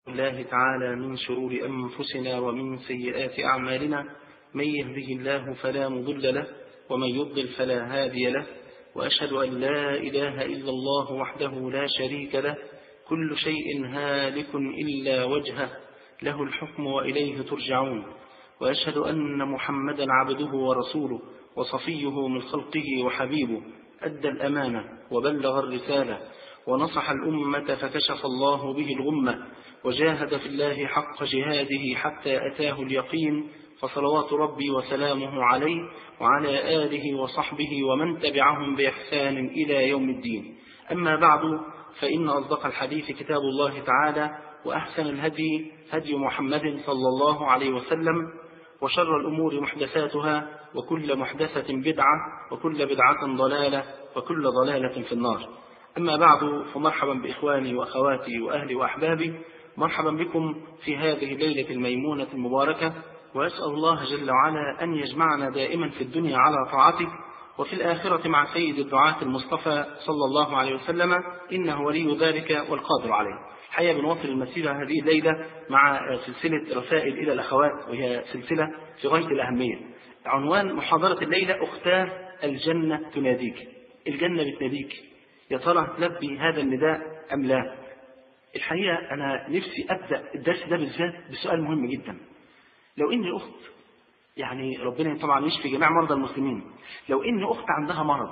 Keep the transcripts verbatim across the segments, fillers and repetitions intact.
الله تعالى من شرور أنفسنا ومن سيئات أعمالنا، من يهده الله فلا مضل له ومن يضلل فلا هادي له، وأشهد أن لا إله إلا الله وحده لا شريك له، كل شيء هالك إلا وجهه، له الحكم وإليه ترجعون. وأشهد أن محمدا عبده ورسوله وصفيه من خلقه وحبيبه، أدى الأمانة وبلغ الرسالة ونصح الأمة فكشف الله به الغمة، وجاهد في الله حق جهاده حتى أتاه اليقين، فصلوات ربي وسلامه عليه وعلى آله وصحبه ومن تبعهم بإحسان إلى يوم الدين. أما بعد، فإن أصدق الحديث كتاب الله تعالى، وأحسن الهدي هدي محمد صلى الله عليه وسلم، وشر الأمور محدثاتها، وكل محدثة بدعة، وكل بدعة ضلالة، وكل ضلالة في النار. أما بعد، فمرحبا بإخواني وأخواتي وأهلي وأحبابي، مرحبا بكم في هذه الليلة الميمونة المباركة، وأسأل الله جل وعلا أن يجمعنا دائما في الدنيا على طاعته، وفي الآخرة مع سيد الدعاة المصطفى صلى الله عليه وسلم، إنه ولي ذلك والقادر عليه. حقيقة بنواصل المسيرة هذه الليلة مع سلسلة رسائل إلى الأخوات، وهي سلسلة في غاية الأهمية. عنوان محاضرة الليلة: أختاه الجنة تناديك. الجنة بتناديك، يا ترى تلبي هذا النداء أم لا؟ الحقيقة أنا نفسي أبدأ الدرس ده بالذات بسؤال مهم جدا. لو إني أخت، يعني ربنا طبعا يشفي جميع مرضى المسلمين، لو إني أخت عندها مرض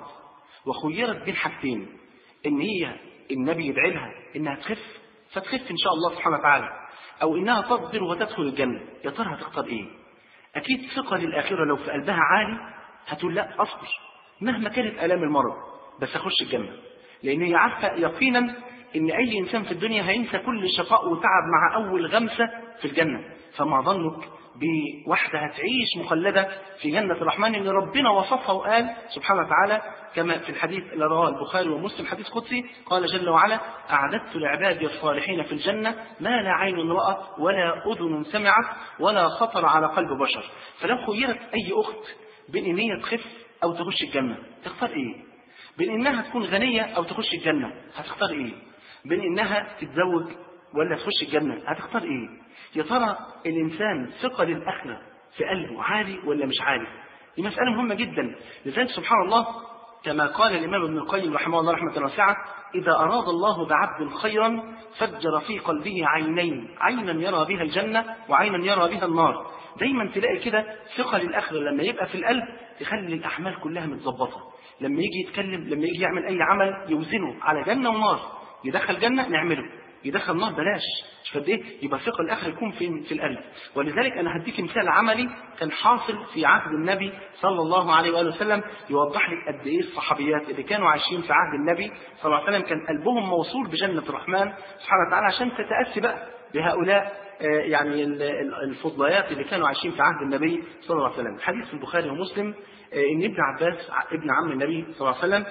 وخيرت بين حاجتين، إن هي النبي يدعي لها إنها تخف فتخف إن شاء الله سبحانه وتعالى، أو إنها تصبر وتدخل الجنة، يا ترى هتختار إيه؟ أكيد ثقة للآخرة لو في قلبها عالي هتقول لا، أصبر مهما كانت آلام المرض بس أخش الجنة، لأن هي عارفة يقينا إن أي إنسان في الدنيا هينسى كل شقاء وتعب مع أول غمسة في الجنة. فما ظنك بواحدة هتعيش مخلدة في جنة الرحمن اللي ربنا وصفها وقال سبحانه وتعالى كما في الحديث اللي رواه البخاري ومسلم، حديث قدسي، قال جل وعلا: أعددت لعبادي الصالحين في الجنة ما لا عين رأت ولا أذن سمعت ولا خطر على قلب بشر. فلو خيرت أي أخت بين إن هي تخف أو تخش الجنة، تختار إيه؟ بين إنها تكون غنية أو تخش الجنة، هتختار إيه؟ بين إنها تتزوج ولا تخش الجنة، هتختار إيه؟ يا ترى الإنسان ثقة للآخرة في قلبه عالي ولا مش عالي؟ دي مسألة مهمة جدا. لذلك سبحان الله كما قال الإمام ابن القيم رحمه الله رحمة واسعة: إذا أراد الله بعبد خيرا فجر في قلبه عينين، عينا يرى بها الجنة وعينا يرى بها النار. دايما تلاقي كده ثقة للآخرة لما يبقى في القلب تخلي الأعمال كلها متظبطة. لما يجي يتكلم، لما يجي يعمل أي عمل يوزنه على جنة ونار، يدخل جنة نعمله، يدخل نار بلاش. مش قد ايه؟ يبقى ثقة الآخر يكون في في القلب. ولذلك أنا هديك مثال عملي كان حاصل في عهد النبي صلى الله عليه وآله وسلم، يوضح لك قد ايه الصحابيات اللي كانوا عايشين في عهد النبي صلى الله عليه وسلم كان قلبهم موصول بجنة الرحمن سبحانه وتعالى، عشان تتأسي بقى بهؤلاء يعني الفضليات اللي كانوا عايشين في عهد النبي صلى الله عليه وسلم. حديث في البخاري ومسلم ان ابن عباس ابن عم النبي صلى الله عليه وسلم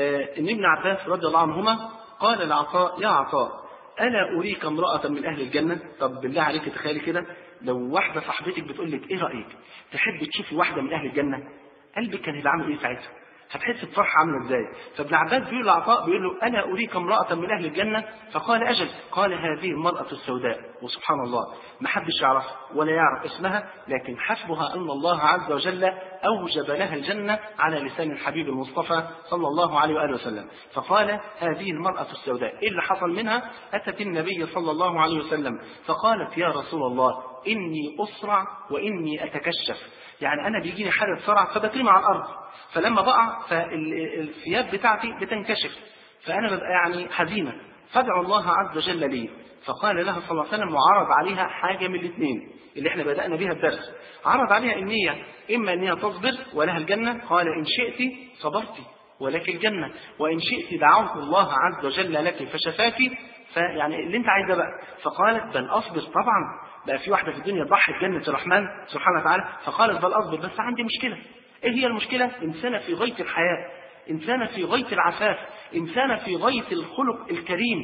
ان ابن عباس رضي الله عنهما قال لعطاء: يا عطاء، ألا أريك امرأة من أهل الجنة؟ طب بالله عليك تخيلي كده، لو واحدة صاحبتك بتقول لك: إيه رأيك؟ تحب تشوفي واحدة من أهل الجنة؟ قلبك كان هيبقى عامل إيه ساعتها؟ هتحس بفرحة عاملة إزاي؟ فابن عباس بيقول لعطاء، بيقول له: ألا أريك امرأة من أهل الجنة؟ فقال: أجل. قال: هذه المرأة السوداء. وسبحان الله ما حدش يعرفها ولا يعرف اسمها، لكن حسبها أن الله عز وجل أوجب لها الجنة على لسان الحبيب المصطفى صلى الله عليه وآله وسلم. فقال: هذه المرأة السوداء. إيه اللي حصل منها؟ أتت النبي صلى الله عليه وسلم فقالت: يا رسول الله، إني أسرع وإني أتكشف، يعني أنا بيجيني حالة صرع فبترمي على الأرض، فلما بقع فالثياب بتاعتي بتنكشف، فأنا ببقى يعني حزينة، فادعوا الله عز وجل لي. فقال لها صلى الله عليه وسلم وعرض عليها حاجة من الاثنين اللي احنا بدأنا بها الدرس. عرض عليها النية، إما أن هي تصبر ولها الجنة، قال: إن شئت صبرتي ولك الجنة، وإن شئت دعوت الله عز وجل لك فشفاكي، فيعني اللي انت عايزه بقى. فقالت: بل أصبر طبعا، بقى في واحدة في الدنيا ضحت جنة الرحمن سبحانه وتعالى. فقالت: بل أصبر، بس عندي مشكلة. إيه هي المشكلة؟ إنسانة في غاية الحياة، إنسانة في غاية العفاف، إنسانة في غاية الخلق الكريم،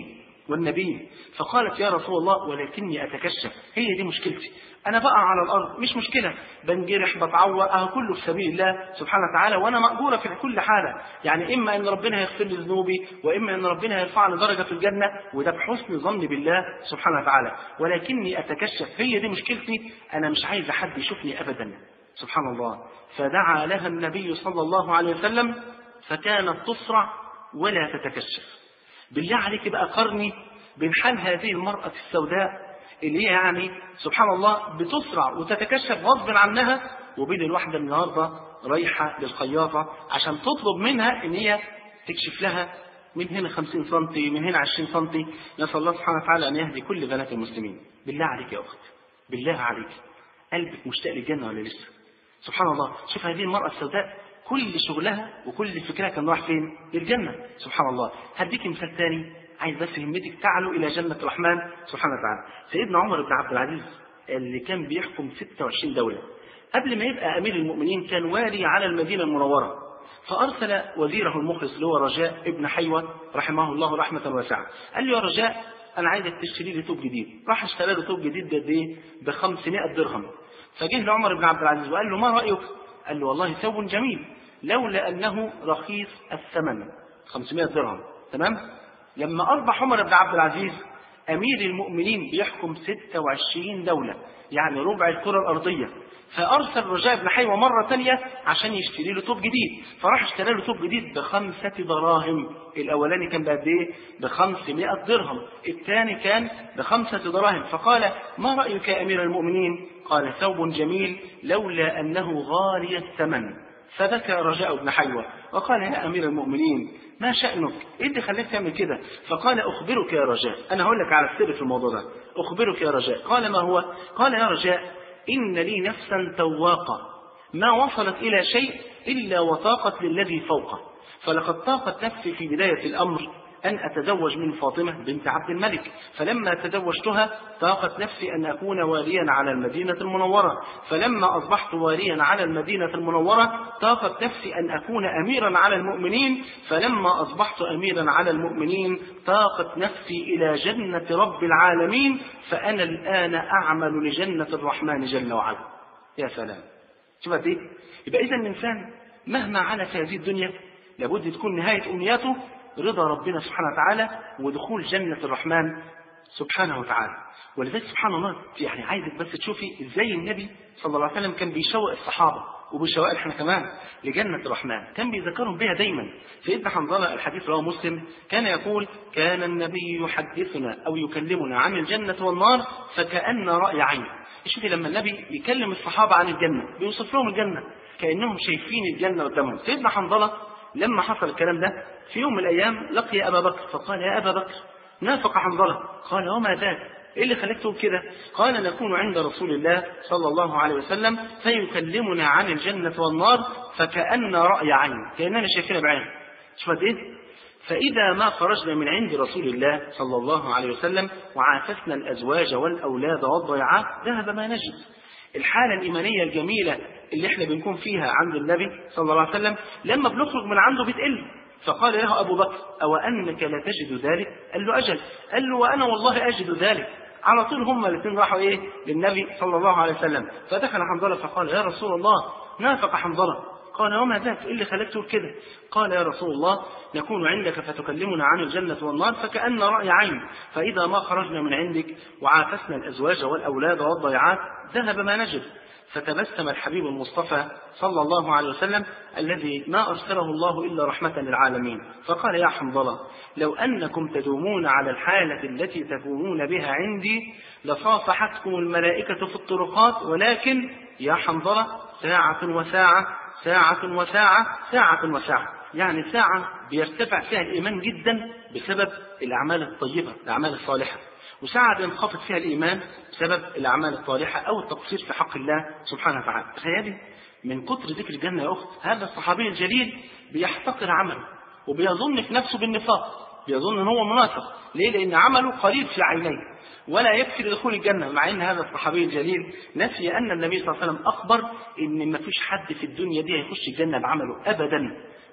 والنبي. فقالت يا رسول الله ولكني أتكشف، هي دي مشكلتي، أنا بقع على الأرض مش مشكلة، بنجرح بتعور، أهو كله في سبيل الله سبحانه وتعالى، وأنا مأجورة في كل حالة، يعني إما أن ربنا يغفر لي ذنوبي وإما أن ربنا يرفعني درجة في الجنة، وده بحسن ظني بالله سبحانه وتعالى، ولكني أتكشف، هي دي مشكلتي، أنا مش عايز حد يشوفني أبدا. سبحان الله. فدعا لها النبي صلى الله عليه وسلم فكانت تصرع ولا تتكشف. بالله عليك بقى قرني بين حال هذه المرأة السوداء اللي هي يعني سبحان الله بتصرع وتتكشف غصب عنها، وبين الواحدة النهارده رايحة للخياطة عشان تطلب منها ان هي تكشف لها من هنا خمسين سنتي من هنا عشرين سنتي. نسأل الله سبحانه وتعالى ان يهدي كل بنات المسلمين. بالله عليك يا اخت، بالله عليك، قلبك مشتاق للجنة ولا لسه؟ سبحان الله. شوف هذه المرأة السوداء كل شغلها وكل فكرها كان رايح فين؟ للجنة. سبحان الله. هديك مثال ثاني عايز بس همتك تعلو الى جنة الرحمن سبحانه وتعالى. سيدنا عمر بن عبد العزيز اللي كان بيحكم ستة وعشرين دولة، قبل ما يبقى امير المؤمنين كان والي على المدينة المنورة، فارسل وزيره المخلص اللي هو رجاء ابن حيوة رحمه الله رحمة واسعة، قال له يا رجاء انا عايزك تشتري لي ثوب جديد. راح اشترى له ثوب جديد قد ايه؟ ب خمسمائة درهم. فجه لعمر بن عبد العزيز وقال له ما رأيك؟ قال له والله ثوب جميل لولا أنه رخيص الثمن، خمسمائة درهم. تمام؟ لما أصبح عمر بن عبد العزيز أمير المؤمنين بيحكم ستة وعشرين دولة، يعني ربع الكرة الأرضية، فأرسل رجاء بن حيوة مرة ثانية عشان يشتري له ثوب جديد، فراح اشترى له ثوب جديد بخمسة دراهم. الأولاني كان بقد إيه؟ بخمسمائة درهم، الثاني كان بخمسة دراهم. فقال ما رأيك يا أمير المؤمنين؟ قال ثوب جميل لولا أنه غالي الثمن. فبكى رجاء بن حيوة وقال يا أمير المؤمنين ما شأنك؟ إيه اللي خليك تعمل كده؟ فقال أخبرك يا رجاء، أنا هقول لك على السر في الموضوع ده، أخبرك يا رجاء. قال ما هو؟ قال يا رجاء إن لي نفسا تواقة ما وصلت إلى شيء إلا وطاقت للذي فوقه، فلقد طاقت نفسي في بداية الأمر أن أتزوج من فاطمة بنت عبد الملك، فلما تزوجتها طاقت نفسي أن أكون واليا على المدينة المنورة، فلما أصبحت واليا على المدينة المنورة طاقت نفسي أن أكون أميرا على المؤمنين، فلما أصبحت أميرا على المؤمنين طاقت نفسي إلى جنة رب العالمين، فأنا الآن أعمل لجنة الرحمن جل وعلا. يا سلام. شوف ايه؟ يبقى إذا الإنسان مهما علا في هذه الدنيا لابد تكون نهاية أمنياته رضا ربنا سبحانه وتعالى ودخول جنة الرحمن سبحانه وتعالى. ولذلك سبحان الله يعني عايزك بس تشوفي ازاي النبي صلى الله عليه وسلم كان بيشوق الصحابة وبيشوق احنا كمان لجنة الرحمن، كان بيذكرهم بها دايما. سيدنا حنظلة الحديث رواه مسلم كان يقول كان النبي يحدثنا او يكلمنا عن الجنة والنار فكأن رأي عين. شوفي لما النبي يكلم الصحابة عن الجنة بيوصف لهم الجنة كأنهم شايفين الجنة قدامهم. سيدنا حنظلة لما حصل الكلام ده في يوم من الأيام لقي أبا بكر فقال يا أبا بكر نافق حنظلة. قال وما ذاك؟ إيه اللي خليك تقول كده؟ قال نكون عند رسول الله صلى الله عليه وسلم فيكلمنا عن الجنة والنار فكأن رأي عين، كأننا شايفينها بعين. شوف إيه؟ فإذا ما خرجنا من عند رسول الله صلى الله عليه وسلم وعافسنا الأزواج والأولاد والضيعات ذهب ما نجد. الحالة الإيمانية الجميلة اللي احنا بنكون فيها عند النبي صلى الله عليه وسلم لما بنخرج من عنده بتقل. فقال له أبو بكر أو أنك لا تجد ذلك؟ قال له أجل. قال له وأنا والله أجد ذلك. على طول هم الاثنين راحوا إيه للنبي صلى الله عليه وسلم. فدخل حنظلة فقال يا رسول الله نافق حنظلة. قال وما ذاك؟ إيه اللي خليك تقول كده؟ قال يا رسول الله نكون عندك فتكلمنا عن الجنة والنار فكأن رأي عين، فإذا ما خرجنا من عندك وعافسنا الأزواج والأولاد والضيعات ذهب ما نجد. فتبسم الحبيب المصطفى صلى الله عليه وسلم الذي ما أرسله الله إلا رحمة للعالمين فقال يا حنظلة لو أنكم تدومون على الحالة التي تكونون بها عندي لصافحتكم الملائكة في الطرقات، ولكن يا حنظلة ساعة وساعة ساعة وساعة ساعة وساعة، يعني ساعة بيرتفع فيها الإيمان جدا بسبب الأعمال الطيبة الأعمال الصالحة، وساعة بينخفض فيها الإيمان بسبب الأعمال الصالحة أو التقصير في حق الله سبحانه وتعالى. تخيلي من كتر ذكر الجنة يا أخت هذا الصحابي الجليل بيحتقر عمله وبيظن في نفسه بالنفاق، بيظن أنه هو منافق. ليه؟ لأن عمله قليل في عينيه ولا يكفي لدخول الجنة، مع أن هذا الصحابي الجليل نسي أن النبي صلى الله عليه وسلم أخبر أن ما فيش حد في الدنيا دي هيخش الجنة بعمله أبدا،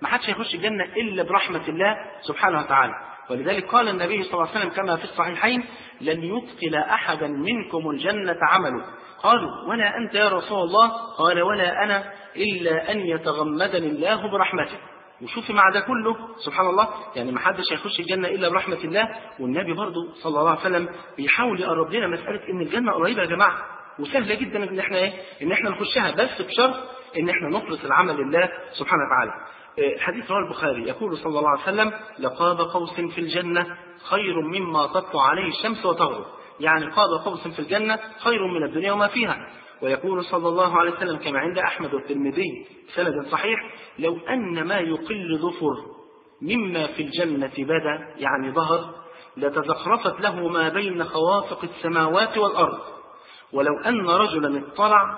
ما حدش هيخش الجنة إلا برحمة الله سبحانه وتعالى. ولذلك قال النبي صلى الله عليه وسلم كما في الصحيحين: لن يدخل أحدا منكم الجنة عمله. قالوا: ولا أنت يا رسول الله؟ قال: ولا أنا، إلا أن يتغمدني الله برحمته. وشوفي مع ده كله سبحان الله، يعني ما حدش هيخش الجنة إلا برحمة الله. والنبي برضو صلى الله عليه وسلم بيحاول يقرب لنا مسألة إن الجنة قريبة يا جماعة، وسهلة جدا إن إحنا إيه؟ إن إحنا نخشها، بس بشرط إن إحنا نخلص العمل لله سبحانه وتعالى. حديث رواه البخاري يقول صلى الله عليه وسلم: لقاب قوس في الجنة خير مما تطلع عليه الشمس وتغرب. يعني قاب قوس في الجنة خير من الدنيا وما فيها. ويقول صلى الله عليه وسلم كما عند أحمد والترمذي سند صحيح: لو أن ما يقل ظفر مما في الجنة بدا، يعني ظهر، لتزخرفت له ما بين خوافق السماوات والأرض. ولو أن رجلا اطلع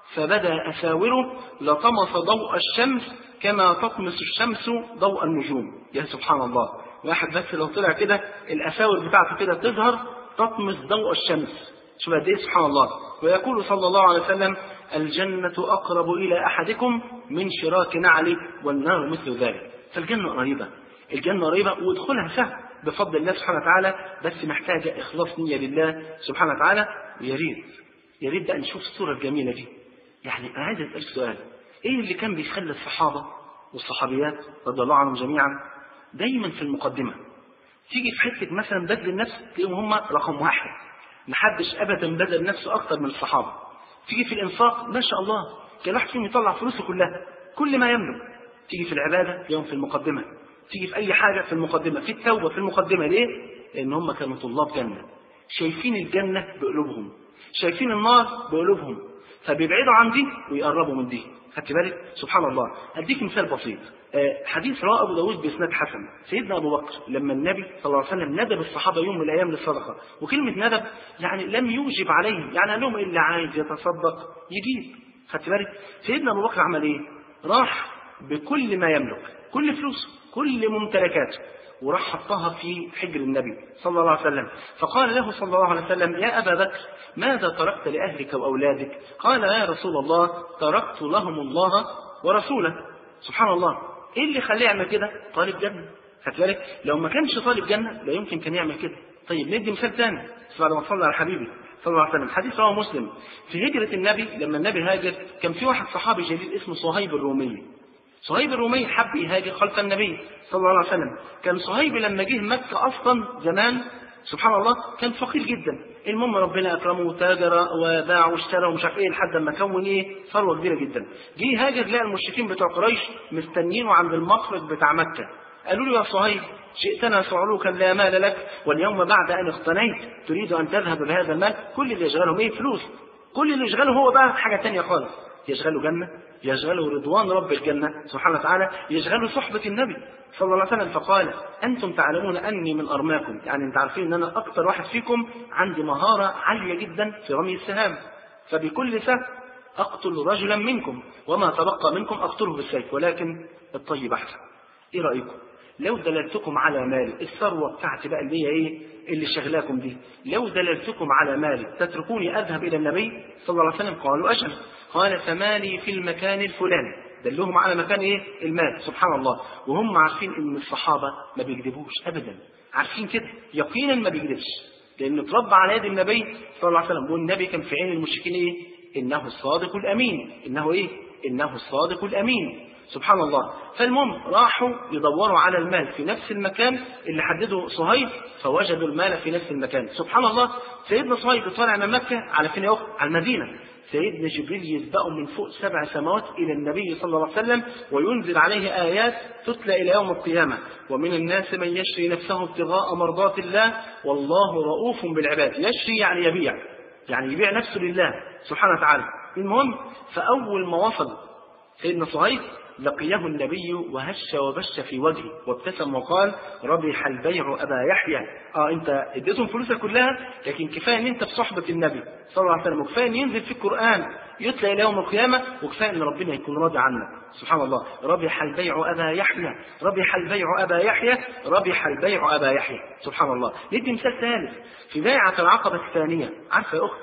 فبدا أساوره لطمس ضوء الشمس كما تطمس الشمس ضوء النجوم. يا سبحان الله، واحد بس لو طلع كده الأساور بتاعته كده تظهر تطمس ضوء الشمس. شوف قد ايه سبحان الله. ويقول صلى الله عليه وسلم: الجنة أقرب إلى أحدكم من شراك نعله، والنار مثل ذلك. فالجنة قريبة، الجنة قريبة وادخلها سهل بفضل الله سبحانه وتعالى، بس محتاجة إخلاص نية لله سبحانه وتعالى. ويا ريت يا ريت بقى نشوف الصورة الجميلة دي. يعني أنا عايز أسأل سؤال: إيه اللي كان بيخلي الصحابة والصحابيات رضي الله عنهم جميعا دايما في المقدمة؟ تيجي في حتة مثلا بذل النفس تلاقيهم هم رقم واحد، محدش أبدا بذل نفسه أكتر من الصحابة. تيجي في الإنفاق ما شاء الله كان واحد فيهم يطلع فلوسه كلها، كل ما يملك. تيجي في العبادة يوم في المقدمة، تيجي في أي حاجة في المقدمة، في التوبة في المقدمة. ليه؟ لأن هم كانوا طلاب جنة، شايفين الجنة بقلوبهم، شايفين النار بقلوبهم، فبيبعدوا عن دي ويقربوا من دي. خدت بالك؟ سبحان الله. أديك مثال بسيط. حديث رواه أبو داود بإسناد حسن. سيدنا أبو بكر لما النبي صلى الله عليه وسلم ندب الصحابة يوم من الأيام للصدقة، وكلمة ندب يعني لم يوجب عليهم، يعني قال لهم اللي عايز يتصدق يجيب. خدت بالك؟ سيدنا أبو بكر عمل إيه؟ راح بكل ما يملك، كل فلوسه، كل ممتلكاته، وراح حطها في حجر النبي صلى الله عليه وسلم. فقال له صلى الله عليه وسلم: يا أبا بكر، ماذا تركت لأهلك وأولادك؟ قال: يا رسول الله، تركت لهم الله ورسوله. سبحان الله، ايه اللي خليه يعمل كده؟ طالب جنة. خدت بالك؟ لو ما كانش طالب جنة لا يمكن كان يعمل كده. طيب ندي مثال ثاني بعد ما صلى على حبيبي صلى الله عليه وسلم. حديث رواه مسلم في هجرة النبي. لما النبي هاجر كان في واحد صحابي جليل اسمه صهيب الرومي. صهيب الرومي حب يهاجر خلف النبي صلى الله عليه وسلم. كان صهيب لما جه مكة أصلا زمان سبحان الله كان فقير جدا. المهم ربنا أكرمه وتاجر وباع واشترى ومش عارف ايه لحد ما كون ايه ثروة كبيرة جدا. جه هاجر لقى المشركين بتوع قريش مستنينه عند المخرج بتاع مكة. قالوا له: يا صهيب، جئتنا صعلوكا لا مال لك، واليوم بعد أن اغتنيت تريد أن تذهب بهذا المال؟ كل اللي يشغلهم ايه؟ فلوس. كل اللي يشغله هو بقى حاجة تانية خالص، يشغله جنة، يشغله رضوان رب الجنة سبحانه وتعالى، يشغله صحبة النبي صلى الله عليه وسلم. فقال: أنتم تعلمون أني من أرماكم، يعني أنت عارفين أن أنا أكثر واحد فيكم عندي مهارة عالية جدا في رمي السهام، فبكل سهم أقتل رجلا منكم وما تبقى منكم أقتله بالسيف، ولكن الطيب أحسن. إيه رأيكم لو دللتكم على مال الثروة بتاعتي بقى اللي هي إيه اللي شغلاكم دي، لو دللتكم على مال تتركوني أذهب إلى النبي صلى الله عليه وسلم؟ قالوا: أجل. قال: فمالي في المكان الفلاني. دلهم على مكان إيه؟ المال. سبحان الله. وهم عارفين إن الصحابة ما بيكذبوش أبدا، عارفين كده يقينا ما بيكذبش، لأنه اتربى على يد النبي صلى الله عليه وسلم. والنبي كان في عين المشركين إيه؟ إنه الصادق الأمين. إنه إيه؟ إنه الصادق الأمين. سبحان الله. فالمهم راحوا يدوروا على المال في نفس المكان اللي حدده صهيب، فوجدوا المال في نفس المكان. سبحان الله. سيدنا صهيب طالع من مكة على فين يا أخت؟ على المدينة. سيدنا جبريل يسبقه من فوق سبع سماوات إلى النبي صلى الله عليه وسلم وينزل عليه آيات تتلى إلى يوم القيامة: ومن الناس من يشري نفسه ابتغاء مرضات الله والله رؤوف بالعباد. يشري يعني يبيع، يعني يبيع نفسه لله سبحانه وتعالى. المهم فأول ما وصل سيدنا صهيب لقيه النبي وهش وبش في وجهه وابتسم وقال: ربح البيع أبا يحيى. اه انت اديتهم فلوسك كلها، لكن كفايه ان انت في صحبه النبي صلى الله عليه وسلم، وكفايه ان ينزل في القرآن يتلى الى يوم القيامه، وكفايه ان ربنا يكون راضي عنك. سبحان الله. ربح البيع أبا يحيى، ربح البيع أبا يحيى، ربح البيع أبا يحيى. سبحان الله. ندي مثال ثالث في بيعة العقبة الثانية. عارفه يا اخت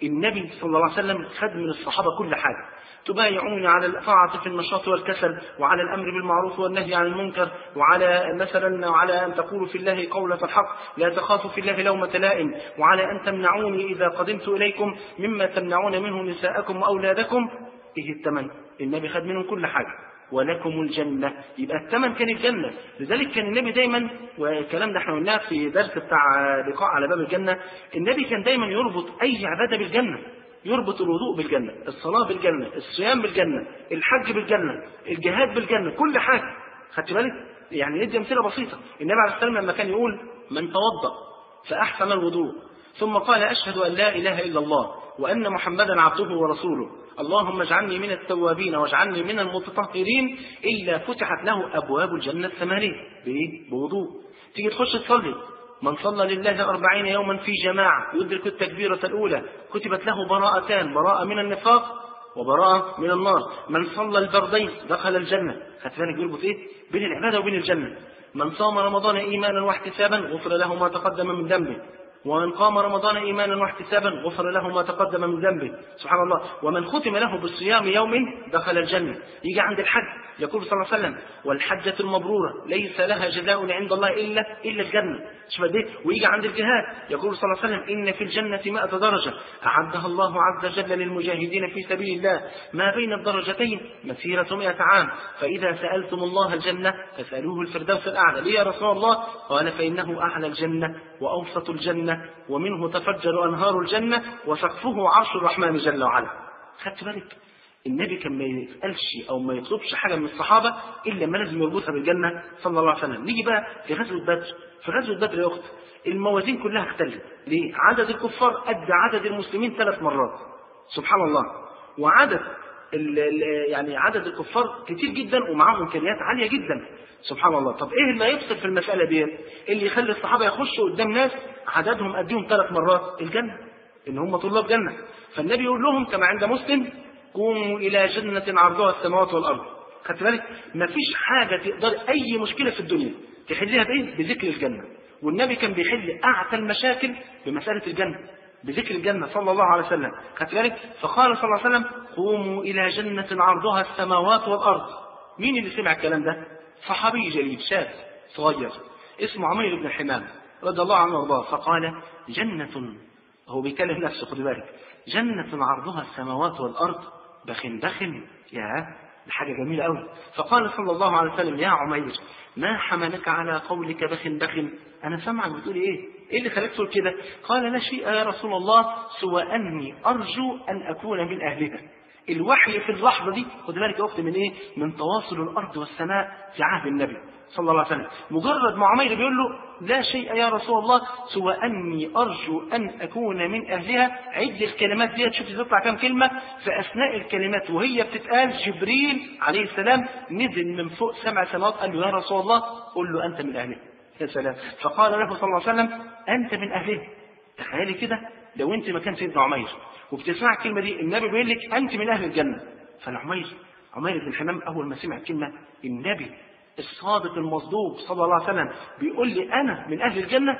النبي صلى الله عليه وسلم خد من الصحابة كل حاجة، تبايعون على الطاعة في النشاط والكسل، وعلى الأمر بالمعروف والنهي عن المنكر، وعلى مثلا وعلى أن تقولوا في الله قولة الحق، لا تخافوا في الله لومة لائم، وعلى أن تمنعوني إذا قدمت إليكم مما تمنعون منه نساءكم وأولادكم. إيه الثمن؟ النبي خد منهم كل حاجة. ولكم الجنة، يبقى الثمن كان الجنة. لذلك كان النبي دايما، والكلام ده احنا قلناه في درس بتاع لقاء على باب الجنة، النبي كان دايما يربط أي عبادة بالجنة، يربط الوضوء بالجنة، الصلاة بالجنة، الصيام بالجنة، الحج بالجنة، الجهاد بالجنة، كل حاجة. خدت بالك؟ يعني ندي أمثلة بسيطة. النبي عليه الصلاة والسلام لما كان يقول من توضأ فأحسن الوضوء ثم قال أشهد أن لا إله إلا الله وأن محمدا عبده ورسوله اللهم اجعلني من التوابين واجعلني من المتطهرين، إلا فتحت له أبواب الجنة الثمانية. بإيه؟ بوضوء. تيجي تخش تصلي، من صلى لله أربعين يوما في جماعة يدرك التكبيرة الأولى كتبت له براءتان، براءة من النفاق وبراءة من النار. من صلى البردين دخل الجنة. خدت بالك بيربط إيه؟ بين العبادة وبين الجنة. من صام رمضان إيمانا واحتسابا غفر له ما تقدم من ذنبه، ومن قام رمضان إيمانا واحتسابا غفر له ما تقدم من ذنبه. سبحان الله. ومن ختم له بالصيام يوم دخل الجنة. يجي عند الحج يقول صلى الله عليه وسلم والحجة المبرورة ليس لها جزاء عند الله إلا إلا الجنة. شوف ده. ويجي عند الجهاد يقول صلى الله عليه وسلم إن في الجنة مائة درجة أعدها الله عز وجل للمجاهدين في سبيل الله ما بين الدرجتين مسيرة مائة عام، فإذا سألتم الله الجنة فسألوه الفردوس الأعلى. ليه يا رسول الله؟ قال فإنه أعلى الجنة وأوسط الجنة ومنه تفجر أنهار الجنة وسقفه عرش الرحمن جل وعلا. خدت بالك؟ النبي كان ما يسألش أو ما يطلبش حاجة من الصحابة إلا ما لازم يربطها بالجنة صلى الله عليه وسلم. نيجي بقى في غزوة بدر. في غزوة بدر يا أخت الموازين كلها اختلت. ليه؟ عدد الكفار قد عدد المسلمين ثلاث مرات. سبحان الله. وعدد ال ال يعني عدد الكفار كتير جدا ومعهم إمكانيات عالية جدا. سبحان الله. طب إيه اللي يفصل في المسألة دي؟ اللي يخلي الصحابة يخشوا قدام ناس عددهم قدهم ثلاث مرات؟ الجنة، إن هم طلاب جنة. فالنبي يقول لهم كما عند مسلم قوموا إلى جنة عرضها السماوات والأرض. خدت بالك؟ مفيش حاجة تقدر أي مشكلة في الدنيا تحلها بإيه؟ بذكر الجنة. والنبي كان بيحل أعتى المشاكل بمسألة الجنة، بذكر الجنة صلى الله عليه وسلم. خدت بالك؟ فقال صلى الله عليه وسلم قوموا إلى جنة عرضها السماوات والأرض. مين اللي سمع الكلام ده؟ صحابي جليل شاب صغير اسمه عمير بن الحمام رضي الله عنه وارضاه. فقال جنة، هو بيكلم نفسه خد بالك، جنة عرضها السماوات والأرض بخن بخن. يا حاجة جميلة قوي. فقال صلى الله عليه وسلم يا عمير ما حملك على قولك بخن بخن؟ أنا سمعك بتقول إيه؟ إيه اللي خليك تقول كده؟ قال لا شيء يا رسول الله سوى أني أرجو أن أكون من أهلها. الوحي في اللحظة دي خد بالك يا أخت من إيه؟ من تواصل الأرض والسماء في عهد النبي صلى الله عليه وسلم. مجرد ما عمير بيقول له لا شيء يا رسول الله سوى أني أرجو أن أكون من أهلها، عد الكلمات دي تشوف تطلع كم كلمة. في أثناء الكلمات وهي بتتقال جبريل عليه السلام نزل من فوق سبع سماوات قال له يا رسول الله قل له أنت من أهلها. يا سلام. فقال له صلى الله عليه وسلم أنت من أهلها. تخيلي كده لو أنت مكان سيدنا عمير وبتسمع الكلمة دي النبي بيقول لك أنت من أهل الجنة. فالعمير عمير بن الحمام أول ما سمع الكلمة النبي الصادق المصدوق صلى الله عليه وسلم بيقول لي أنا من أهل الجنة،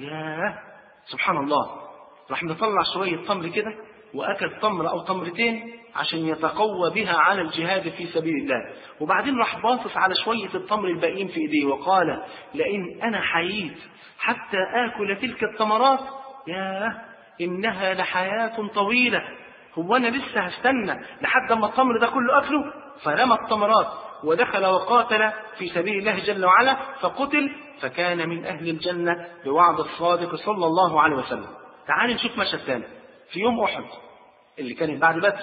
يا سبحان الله. راح نطلع شوية تمر كده وأكل تمر أو تمرتين عشان يتقوى بها على الجهاد في سبيل الله. وبعدين راح باصص على شوية التمر الباقيين في إيديه وقال لئن أنا حييت حتى آكل تلك التمرات يا إنها لحياة طويلة. هو أنا لسه هستنى لحد ما التمر ده كله أكله؟ فرمى التمرات ودخل وقاتل في سبيل الله جل وعلا فقتل فكان من أهل الجنة بوعد الصادق صلى الله عليه وسلم. تعال نشوف مشهد ثاني في يوم أحد اللي كان بعد بدر.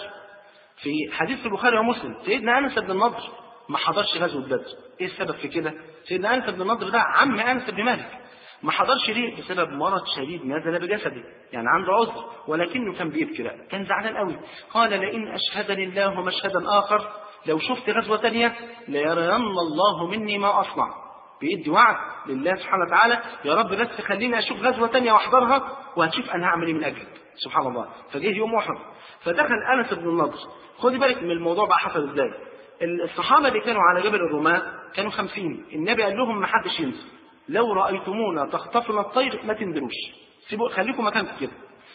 في حديث البخاري ومسلم سيدنا أنس بن النضر ما حضرش غزوة بدر. إيه السبب في كده؟ سيدنا أنس بن النضر ده عم أنس بن مالك ما حضرش ليه؟ بسبب مرض شديد نزل بجسده، يعني عنده عذر ولكنه كان بيبكي، كان زعلان قوي. قال لئن أشهدني الله مشهدا آخر لو شفت غزوة تانية ليرين الله مني ما أصنع. بيدي وعد لله سبحانه وتعالى يا رب بس خليني أشوف غزوة تانية واحضرها وهتشوف أنا هعمل إيه من أجلك. سبحان الله. فجه يوم أحد فدخل أنس بن النضر. خدي بالك من الموضوع بقى حصل إزاي. الصحابة اللي كانوا على جبل الرماة كانوا خمسين. النبي قال لهم ما حدش ينزل، لو رأيتمونا تخطفنا الطير ما تنزلوش، سيبوا خليكم مكانكم كده.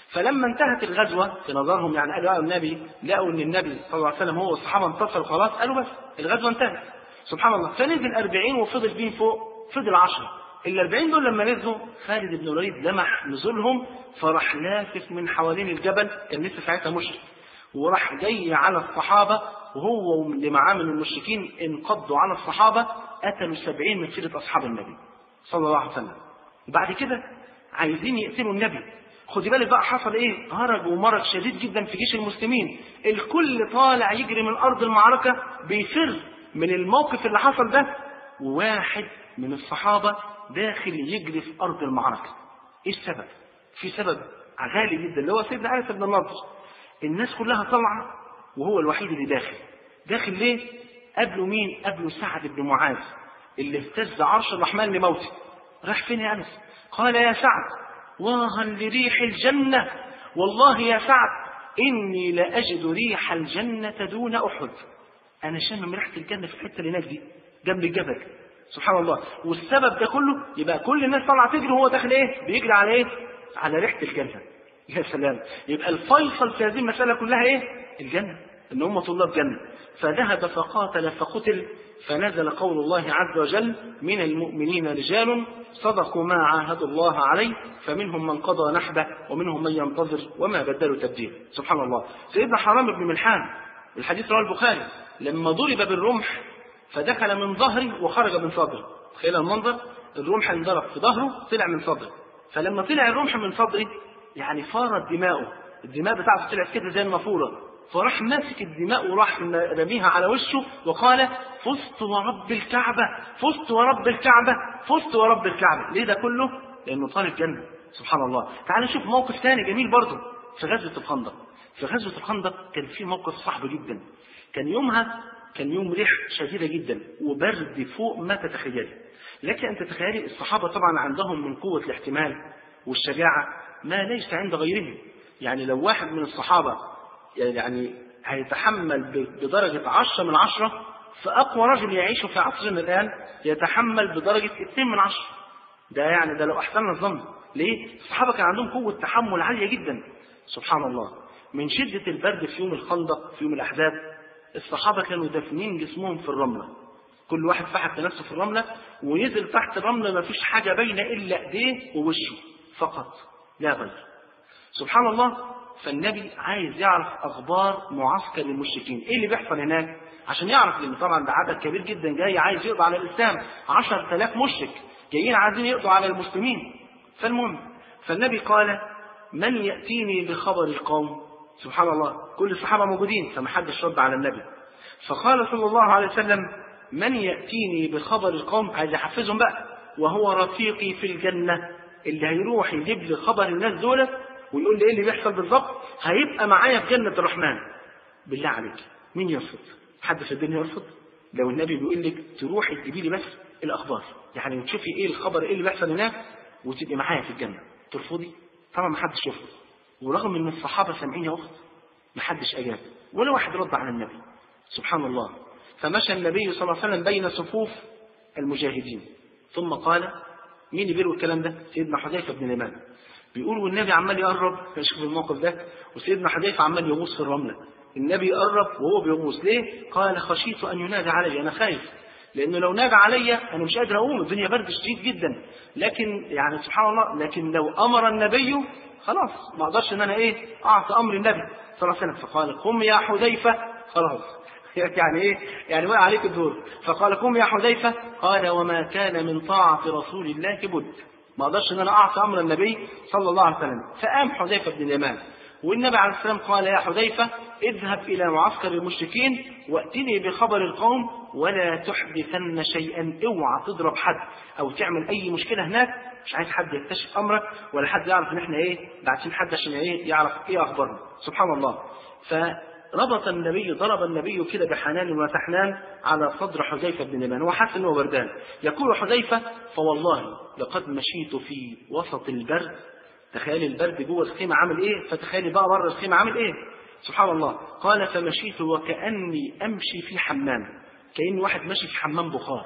فلما انتهت الغزوة في نظرهم يعني قالوا النبي، لقوا ان النبي صلى الله عليه وسلم هو والصحابة انتصروا خلاص، قالوا بس الغزوة انتهت. سبحان الله. فنزل أربعين وفضل بين فوق فضل عشرة. الأربعين دول لما نزلوا خالد بن الوليد لمح نزولهم، فراح لافف من حوالين الجبل، كان لسه ساعتها مشرك، وراح جاي على الصحابة، وهو اللي معاه من المشركين انقضوا على الصحابة، قتلوا سبعين من فئة أصحاب النبي صلى الله عليه وسلم. وبعد كده عايزين يقتلوا النبي. خدي بالك بقى حصل ايه؟ هرج ومرج شديد جدا في جيش المسلمين، الكل طالع يجري من أرض المعركة بيفر من الموقف اللي حصل ده، وواحد من الصحابة داخل يجري في أرض المعركة. ايه السبب؟ في سبب غالي جدا اللي هو سيدنا أنس بن النضر. الناس كلها طالعة وهو الوحيد اللي داخل. داخل ليه؟ قبله مين؟ قبله سعد بن معاذ اللي اهتز عرش الرحمن لموته. راح فين يا أنس؟ قال يا سعد واها لريح الجنة، والله يا سعد إني لأجد ريح الجنة دون أحد. أنا شامم ريحة الجنة في الحتة اللي هناك دي جنب الجبل. سبحان الله. والسبب ده كله يبقى كل الناس طالعة تجري وهو داخل ايه؟ بيجري على ايه؟ على ريحة الجنة. يا سلام. يبقى الفيصل في هذه المسألة كلها ايه؟ الجنة، ان هم طلاب جنة. فذهب فقاتل فقتل، فنزل قول الله عز وجل: من المؤمنين رجال صدقوا ما عاهدوا الله عليه فمنهم من قضى نحبه ومنهم من ينتظر وما بدلوا تبديلا. سبحان الله. سيدنا حرام بن ملحان، الحديث رواه البخاري، لما ضرب بالرمح فدخل من ظهره وخرج من صدره. تخيل المنظر، الرمح انضرب في ظهره طلع من صدره، فلما طلع الرمح من صدره يعني فارت دماؤه، الدماء بتاعته طلعت كده زي النافوره، فراح ماسك الدماء وراح رميها على وشه وقال: فزت ورب الكعبة، فزت ورب الكعبة، فزت ورب الكعبة. ليه ده كله؟ لأنه طالب جنة. سبحان الله. تعال نشوف موقف ثاني جميل برضه في غزوة الخندق. في غزوة الخندق كان في موقف صعب جدا. كان يومها كان يوم ريح شديدة جدا وبرد فوق ما تتخيلي. لك أن تتخيلي الصحابة طبعا عندهم من قوة الاحتمال والشجاعة ما ليس عند غيرهم. يعني لو واحد من الصحابة يعني هيتحمل بدرجة عشرة من عشرة، فأقوى رجل يعيش في عصرنا الآن يتحمل بدرجة اثنين من عشرة. ده يعني ده لو أحسننا الظن. ليه؟ الصحابة كان عندهم قوة تحمل عالية جدا. سبحان الله. من شدة البرد في يوم الخندق في يوم الأحزاب، الصحابة كانوا دافنين جسمهم في الرملة، كل واحد فحت نفسه في الرملة ونزل تحت الرملة، ما فيش حاجة باينة إلا إيديه ووشه فقط لا غير. سبحان الله. فالنبي عايز يعرف أخبار معسكر المشركين، إيه اللي بيحصل هناك، عشان يعرف، لأن طبعا ده عدد كبير جدا جاي عايز يقضي على الإسلام، عشر آلاف مشرك جايين عايزين يقضوا على المسلمين. فالمهم فالنبي قال: من يأتيني بخبر القوم؟ سبحان الله. كل الصحابة موجودين فما حدش رد على النبي. فقال صلى الله عليه وسلم: من يأتيني بخبر القوم؟ عايز يحفزهم بقى، وهو رفيقي في الجنة، اللي هيروح يجيب لي خبر الناس دول ويقول لي ايه اللي بيحصل بالظبط هيبقى معايا في جنة الرحمن. بالله عليك مين يرفض؟ حد في الدنيا يرفض؟ لو النبي بيقول لك تروحي تجيبي لي بس الاخبار، يعني تشوفي ايه الخبر ايه اللي بيحصل هناك وتبقي معايا في الجنة، ترفضي؟ طبعا ما حدش يرفض. ورغم ان الصحابة سامعين يا اخت ما حدش اجاب ولا واحد رد على النبي. سبحان الله. فمشى النبي صلى الله عليه وسلم بين صفوف المجاهدين ثم قال، مين اللي بيقول الكلام ده؟ سيدنا حذيفة بن اليمان. بيقول والنبي عمال يقرب، شوف الموقف ده، وسيدنا حذيفة عمال يغوص في الرملة، النبي يقرب وهو بيغوص. ليه؟ قال: خشيت أن ينادى علي، أنا خايف، لأنه لو نادى علي أنا مش قادر أقوم، الدنيا برد شديد جدا. لكن يعني سبحان الله، لكن لو أمر النبي خلاص ما أقدرش أن أنا إيه أعطي أمر النبي صلى الله عليه وسلم. فقال: قم يا حذيفة. خلاص يعني ايه؟ يعني وقع عليك الدور. فقال: قم يا حذيفة. قال: وما كان من طاعة رسول الله بد، ما اقدرش ان انا اعصي امر النبي صلى الله عليه وسلم. فقام حذيفة بن اليمان، والنبي عليه السلام قال: يا حذيفة اذهب الى معسكر المشركين واتني بخبر القوم ولا تحدثن شيئا، اوعى تضرب حد او تعمل اي مشكلة هناك، مش عايز حد يكتشف امرك ولا حد يعرف ان احنا ايه باعتين حد عشان ايه يعرف ايه اخبارنا. سبحان الله. ف ربط النبي، ضرب النبي كده بحنان وتحنان على صدر حذيفة بن اليمان، هو حس انه بردان. يقول حذيفة: فوالله لقد مشيت في وسط البرد. تخيل البرد جوه الخيمة عامل ايه، فتخيل بقى بره الخيمة عامل ايه. سبحان الله. قال: فمشيت وكأني امشي في حمام، كأن واحد ماشي في حمام بخار،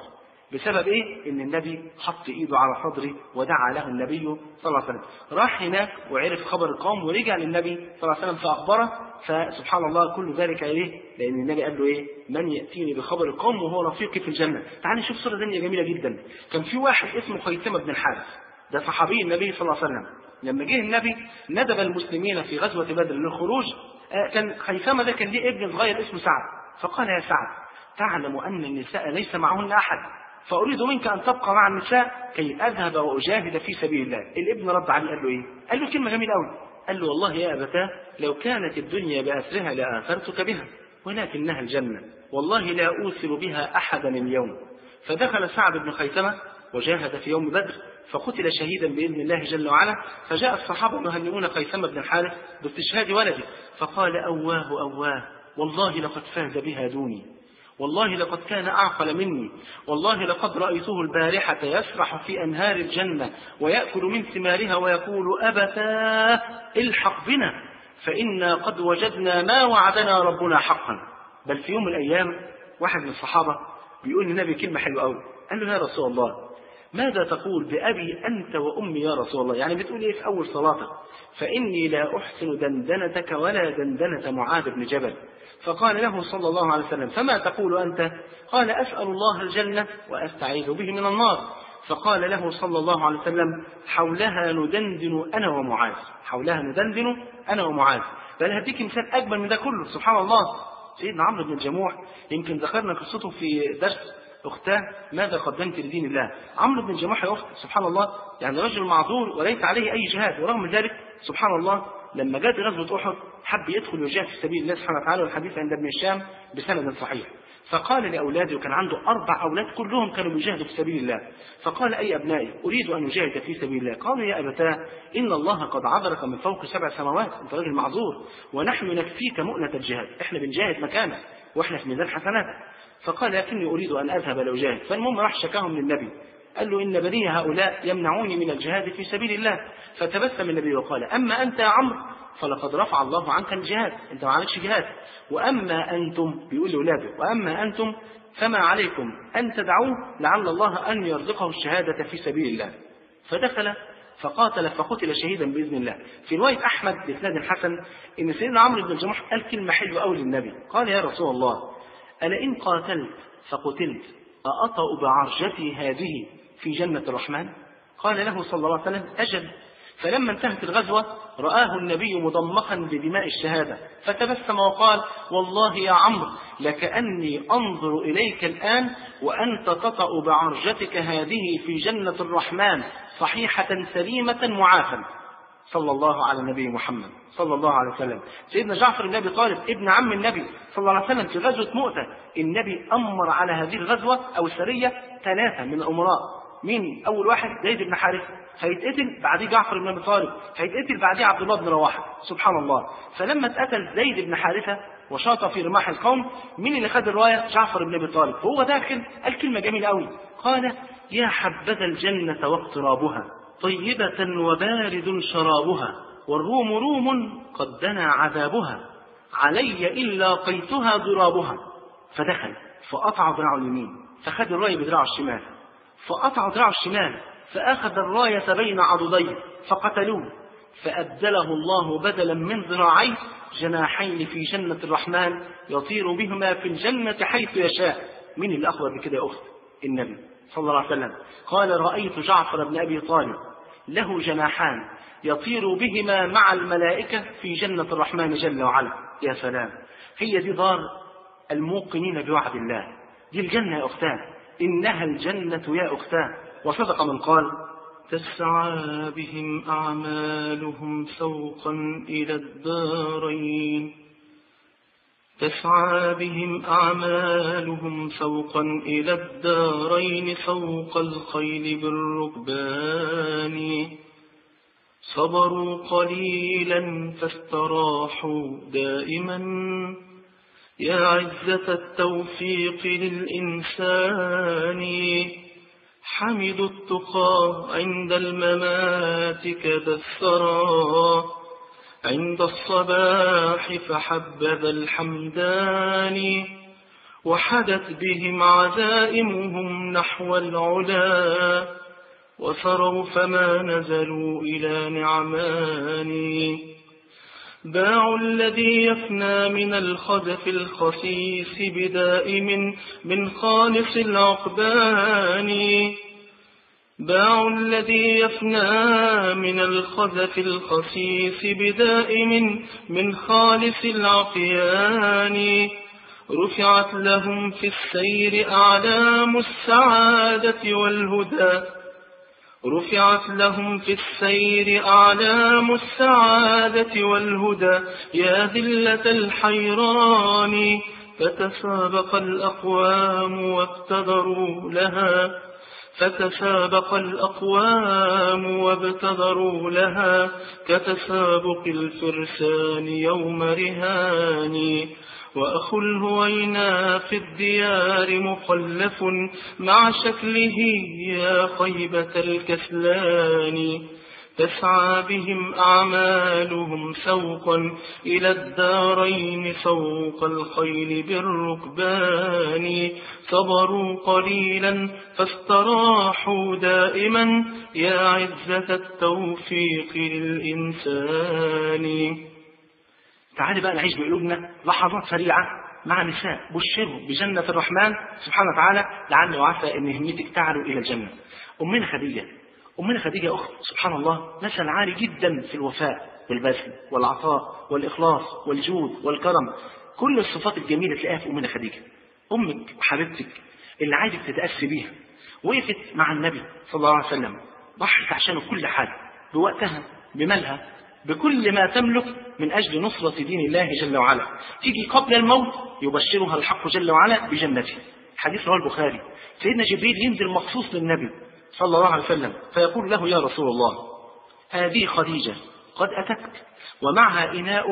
بسبب إيه؟ إن النبي حط إيده على صدري ودعا له النبي صلى الله عليه وسلم. راح هناك وعرف خبر القوم ورجع للنبي صلى الله عليه وسلم فأخبره، فسبحان الله كل ذلك إيه؟ لأن النبي قال له إيه؟ من يأتيني بخبر القوم وهو رفيقي في الجنة. تعال نشوف صورة ثانية جميلة جدا. كان في واحد اسمه خيثمة بن الحارث، ده صحابي النبي صلى الله عليه وسلم. لما جه النبي ندب المسلمين في غزوة بدر للخروج، كان خيثمة ده كان ليه ابن صغير اسمه سعد، فقال يا سعد تعلم أن النساء ليس معهن أحد، فأريد منك أن تبقى مع النساء كي أذهب وأجاهد في سبيل الله. الابن رد عليه قال له إيه؟ قال له كلمة جميلة أوي، قال له والله يا أبتاه لو كانت الدنيا بأسرها لآثرتك بها، ولكنها الجنة والله لا أوثر بها أحدا اليوم. فدخل سعد بن خيثمة وجاهد في يوم بدر فقتل شهيدا بإذن الله جل وعلا. فجاء الصحابة يهنئون خيثمة بن الحارث باستشهاد ولده، فقال أواه أواه والله لقد فاز بها دوني، والله لقد كان أعقل مني، والله لقد رأيته البارحة يسرح في أنهار الجنة ويأكل من ثمارها ويقول أبتاه الحق بنا فإنا قد وجدنا ما وعدنا ربنا حقا. بل في يوم من الأيام واحد من الصحابة بيقول للنبي كلمة حلوة أوي، قال له يا رسول الله ماذا تقول بأبي أنت وأمي يا رسول الله؟ يعني بتقول إيه في أول صلاتك؟ فإني لا أحسن دندنتك ولا دندنة معاذ بن جبل. فقال له صلى الله عليه وسلم فما تقول أنت؟ قال أسأل الله الجنة وأستعيذ به من النار. فقال له صلى الله عليه وسلم حولها ندندن أنا ومعاذ، حولها ندندن أنا ومعاذ. بل هديك مثال أجمل من ده كله. سبحان الله، سيدنا عمرو بن الجموح يمكن ذكرنا قصته في درس أختاه ماذا قدمت لدين الله. عمرو بن الجموح يا أخت سبحان الله يعني رجل معذور وليس عليه أي جهاد، ورغم ذلك سبحان الله لما جاءت غزوة أحد حب يدخل ويجاهد في سبيل الله سبحانه وتعالى، والحديث عند ابن الشام بسند صحيح. فقال لأولاده، وكان عنده أربع أولاد كلهم كانوا بيجاهدوا في سبيل الله، فقال أي أبنائي أريد أن أجاهد في سبيل الله. قالوا يا أبتاه إن الله قد عبرك من فوق سبع سماوات، أنت راجل معذور ونحن نكفيك مؤنة الجهاد، إحنا بنجاهد مكانك وإحنا في ميزان حسناتك. فقال لكني أريد أن أذهب لأجاهد. فالمهم راح شكاهم للنبي، قال له إن بني هؤلاء يمنعوني من الجهاد في سبيل الله. فتبسم النبي وقال أما أنت يا عمرو فلقد رفع الله عنك الجهاد، أنت ما عليكش جهاد، وأما أنتم بيقول لأولاده وأما أنتم فما عليكم أن تدعوه لعل الله أن يرزقه الشهادة في سبيل الله. فدخل فقاتل فقتل شهيدا بإذن الله. في رواية أحمد بإسناد حسن إن سيدنا عمرو بن الجموح قال كلمة حلوة أوي للنبي، قال يا رسول الله ألا إن قاتلت فقتلت أأطأ بعرجتي هذه في جنة الرحمن؟ قال له صلى الله عليه وسلم أجل. فلما انتهت الغزوة رآه النبي مضمخا بدماء الشهادة فتبسم وقال والله يا عمرو لكأني أنظر إليك الآن وأنت تطأ بعرجتك هذه في جنة الرحمن صحيحة سليمة معافى. صلى الله على النبي محمد صلى الله عليه وسلم. سيدنا جعفر بن أبي طالب ابن عم النبي صلى الله عليه وسلم في غزوة مؤتة النبي أمر على هذه الغزوة أو السرية ثلاثة من الأمراء. مين أول واحد؟ زيد بن حارثة هيتقتل، بعديه جعفر بن أبي طالب هيتقتل، بعديه عبد الله بن رواحة. سبحان الله. فلما اتقتل زيد بن حارثة وشاط في رماح القوم، مين اللي خد الراية؟ جعفر بن أبي طالب. هو داخل قال كلمة جميلة قوي، قال يا حبذا الجنة واقترابها طيبة وبارد شرابها والروم روم قد دنا عذابها علي إلا قيتها ضرابها. فدخل فقطع ذراعه اليمين فخد الراية بدراعه الشمال، فقطع ذراعه الشمال فأخذ الراية بين عضديه فقتلوه، فأبدله الله بدلا من ذراعيه جناحين في جنة الرحمن يطير بهما في الجنة حيث يشاء. من اللي أخبر بكده يا أخت؟ النبي صلى الله عليه وسلم. قال رأيت جعفر بن أبي طالب له جناحان يطير بهما مع الملائكة في جنة الرحمن جل وعلا. يا سلام، هي دي دار الموقنين بوعد الله، دي الجنة يا أختان، إنها الجنة يا أختان. وصدق من قال تسعى بهم أعمالهم سوقا إلى الدارين، تسعى بهم أعمالهم سوقا إلى الدارين سوق الخيل بالركبان، صبروا قليلا فاستراحوا دائما يا عزة التوفيق للإنسان، حمدوا التقى عند الممات كذا الثرى عند الصباح فحبذا الحمدان، وحدت بهم عزائمهم نحو العلا، وفروا فما نزلوا إلى نعمان. باع الذي يفنى من الخدف الخسيس بدائم من خالص العقبان. باع الذي يفنى من الخزف الخسيس بدائم من خالص العقيان. رفعت لهم في السير أعلام السعادة والهدى. رفعت لهم في السير أعلام السعادة والهدى يا ذلة الحيران. فتسابق الأقوام وابتدروا لها. فتسابق الأقوام وابتدروا لها كتسابق الفرسان يوم رهان. وأخو الهوينا في الديار مخلف مع شكله يا خيبة الكسلان. تسعى بهم أعمالهم سوقا إلى الدارين سوق الخيل بالركبان. صبروا قليلا فاستراحوا دائما يا عزة التوفيق للإنسان. تعالي بقى نعيش بقلوبنا لحظات سريعة مع نساء بشروا بجنة الرحمن سبحانه وتعالى، لعل وعسى أن همتك تعلو إلى الجنة. أمنا خديجة أمنا خديجة أخت سبحان الله مثل عالي جدا في الوفاء والبذل والعطاء والإخلاص والجود والكرم، كل الصفات الجميلة تلاقيها في أمنا خديجة. أمك وحبيبتك اللي عايزك تتأسي بيها، وقفت مع النبي صلى الله عليه وسلم، ضحت عشانه كل حاجة، بوقتها بمالها بكل ما تملك من أجل نصرة دين الله جل وعلا. تيجي قبل الموت يبشرها الحق جل وعلا بجنته. حديث رواه البخاري، سيدنا جبريل ينزل مخصوص للنبي صلى الله عليه وسلم فيقول له يا رسول الله هذه خديجة قد أتتك ومعها إناء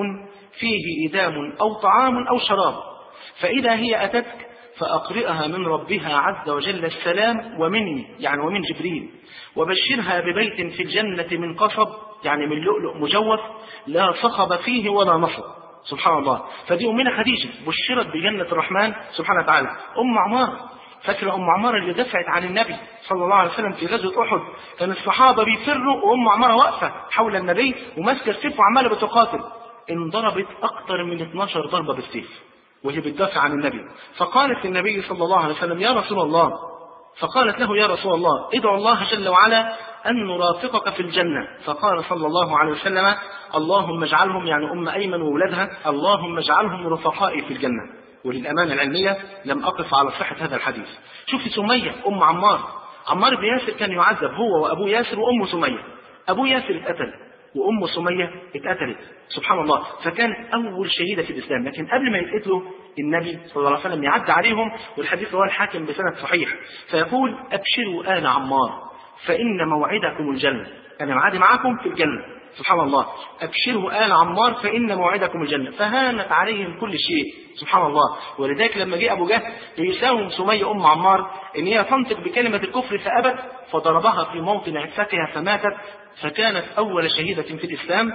فيه إدام أو طعام أو شراب، فإذا هي أتتك فأقرئها من ربها عز وجل السلام ومني يعني ومن جبريل، وبشرها ببيت في الجنة من قصب يعني من لؤلؤ مجوف لا صخب فيه ولا نصب. سبحان الله. فدي أمنا خديجة بشرت بجنة الرحمن سبحانه وتعالى. أم عمار، فاكرة أم عمار اللي دفعت عن النبي صلى الله عليه وسلم في غزوة أحد، كان الصحابة بيفروا وأم عمار واقفة حول النبي وماسكة السيف وعمالة بتقاتل، انضربت أكثر من اثناشر ضربة بالسيف وهي بتدافع عن النبي. فقالت للنبي صلى الله عليه وسلم يا رسول الله، فقالت له يا رسول الله ادعو الله جل وعلا أن نرافقك في الجنة. فقال صلى الله عليه وسلم اللهم اجعلهم يعني أم أيمن وولدها اللهم اجعلهم رفقائي في الجنة. وللأمانة العلمية لم أقف على صحة هذا الحديث. شوفي سمية أم عمار، عمار بن ياسر كان يعذب هو وأبو ياسر وأم سمية. أبو ياسر اتقتل وأم سمية اتقتلت سبحان الله، فكانت أول شهيدة في الإسلام. لكن قبل ما يتقتلوا النبي صلى الله عليه وسلم يعد عليهم، والحديث رواه الحاكم بسند صحيح، فيقول أبشروا آل عمار فإن موعدكم الجنة، أنا معادي معكم في الجنة. سبحان الله. أبشروا آل عمار فإن موعدكم الجنة. فهانت عليهم كل شيء سبحان الله. ولذلك لما جاء أبو جهل ليساوم سمية أم عمار إن هي تنطق بكلمة الكفر فأبت، فضربها في موطن عفتها فماتت، فكانت أول شهيدة في الإسلام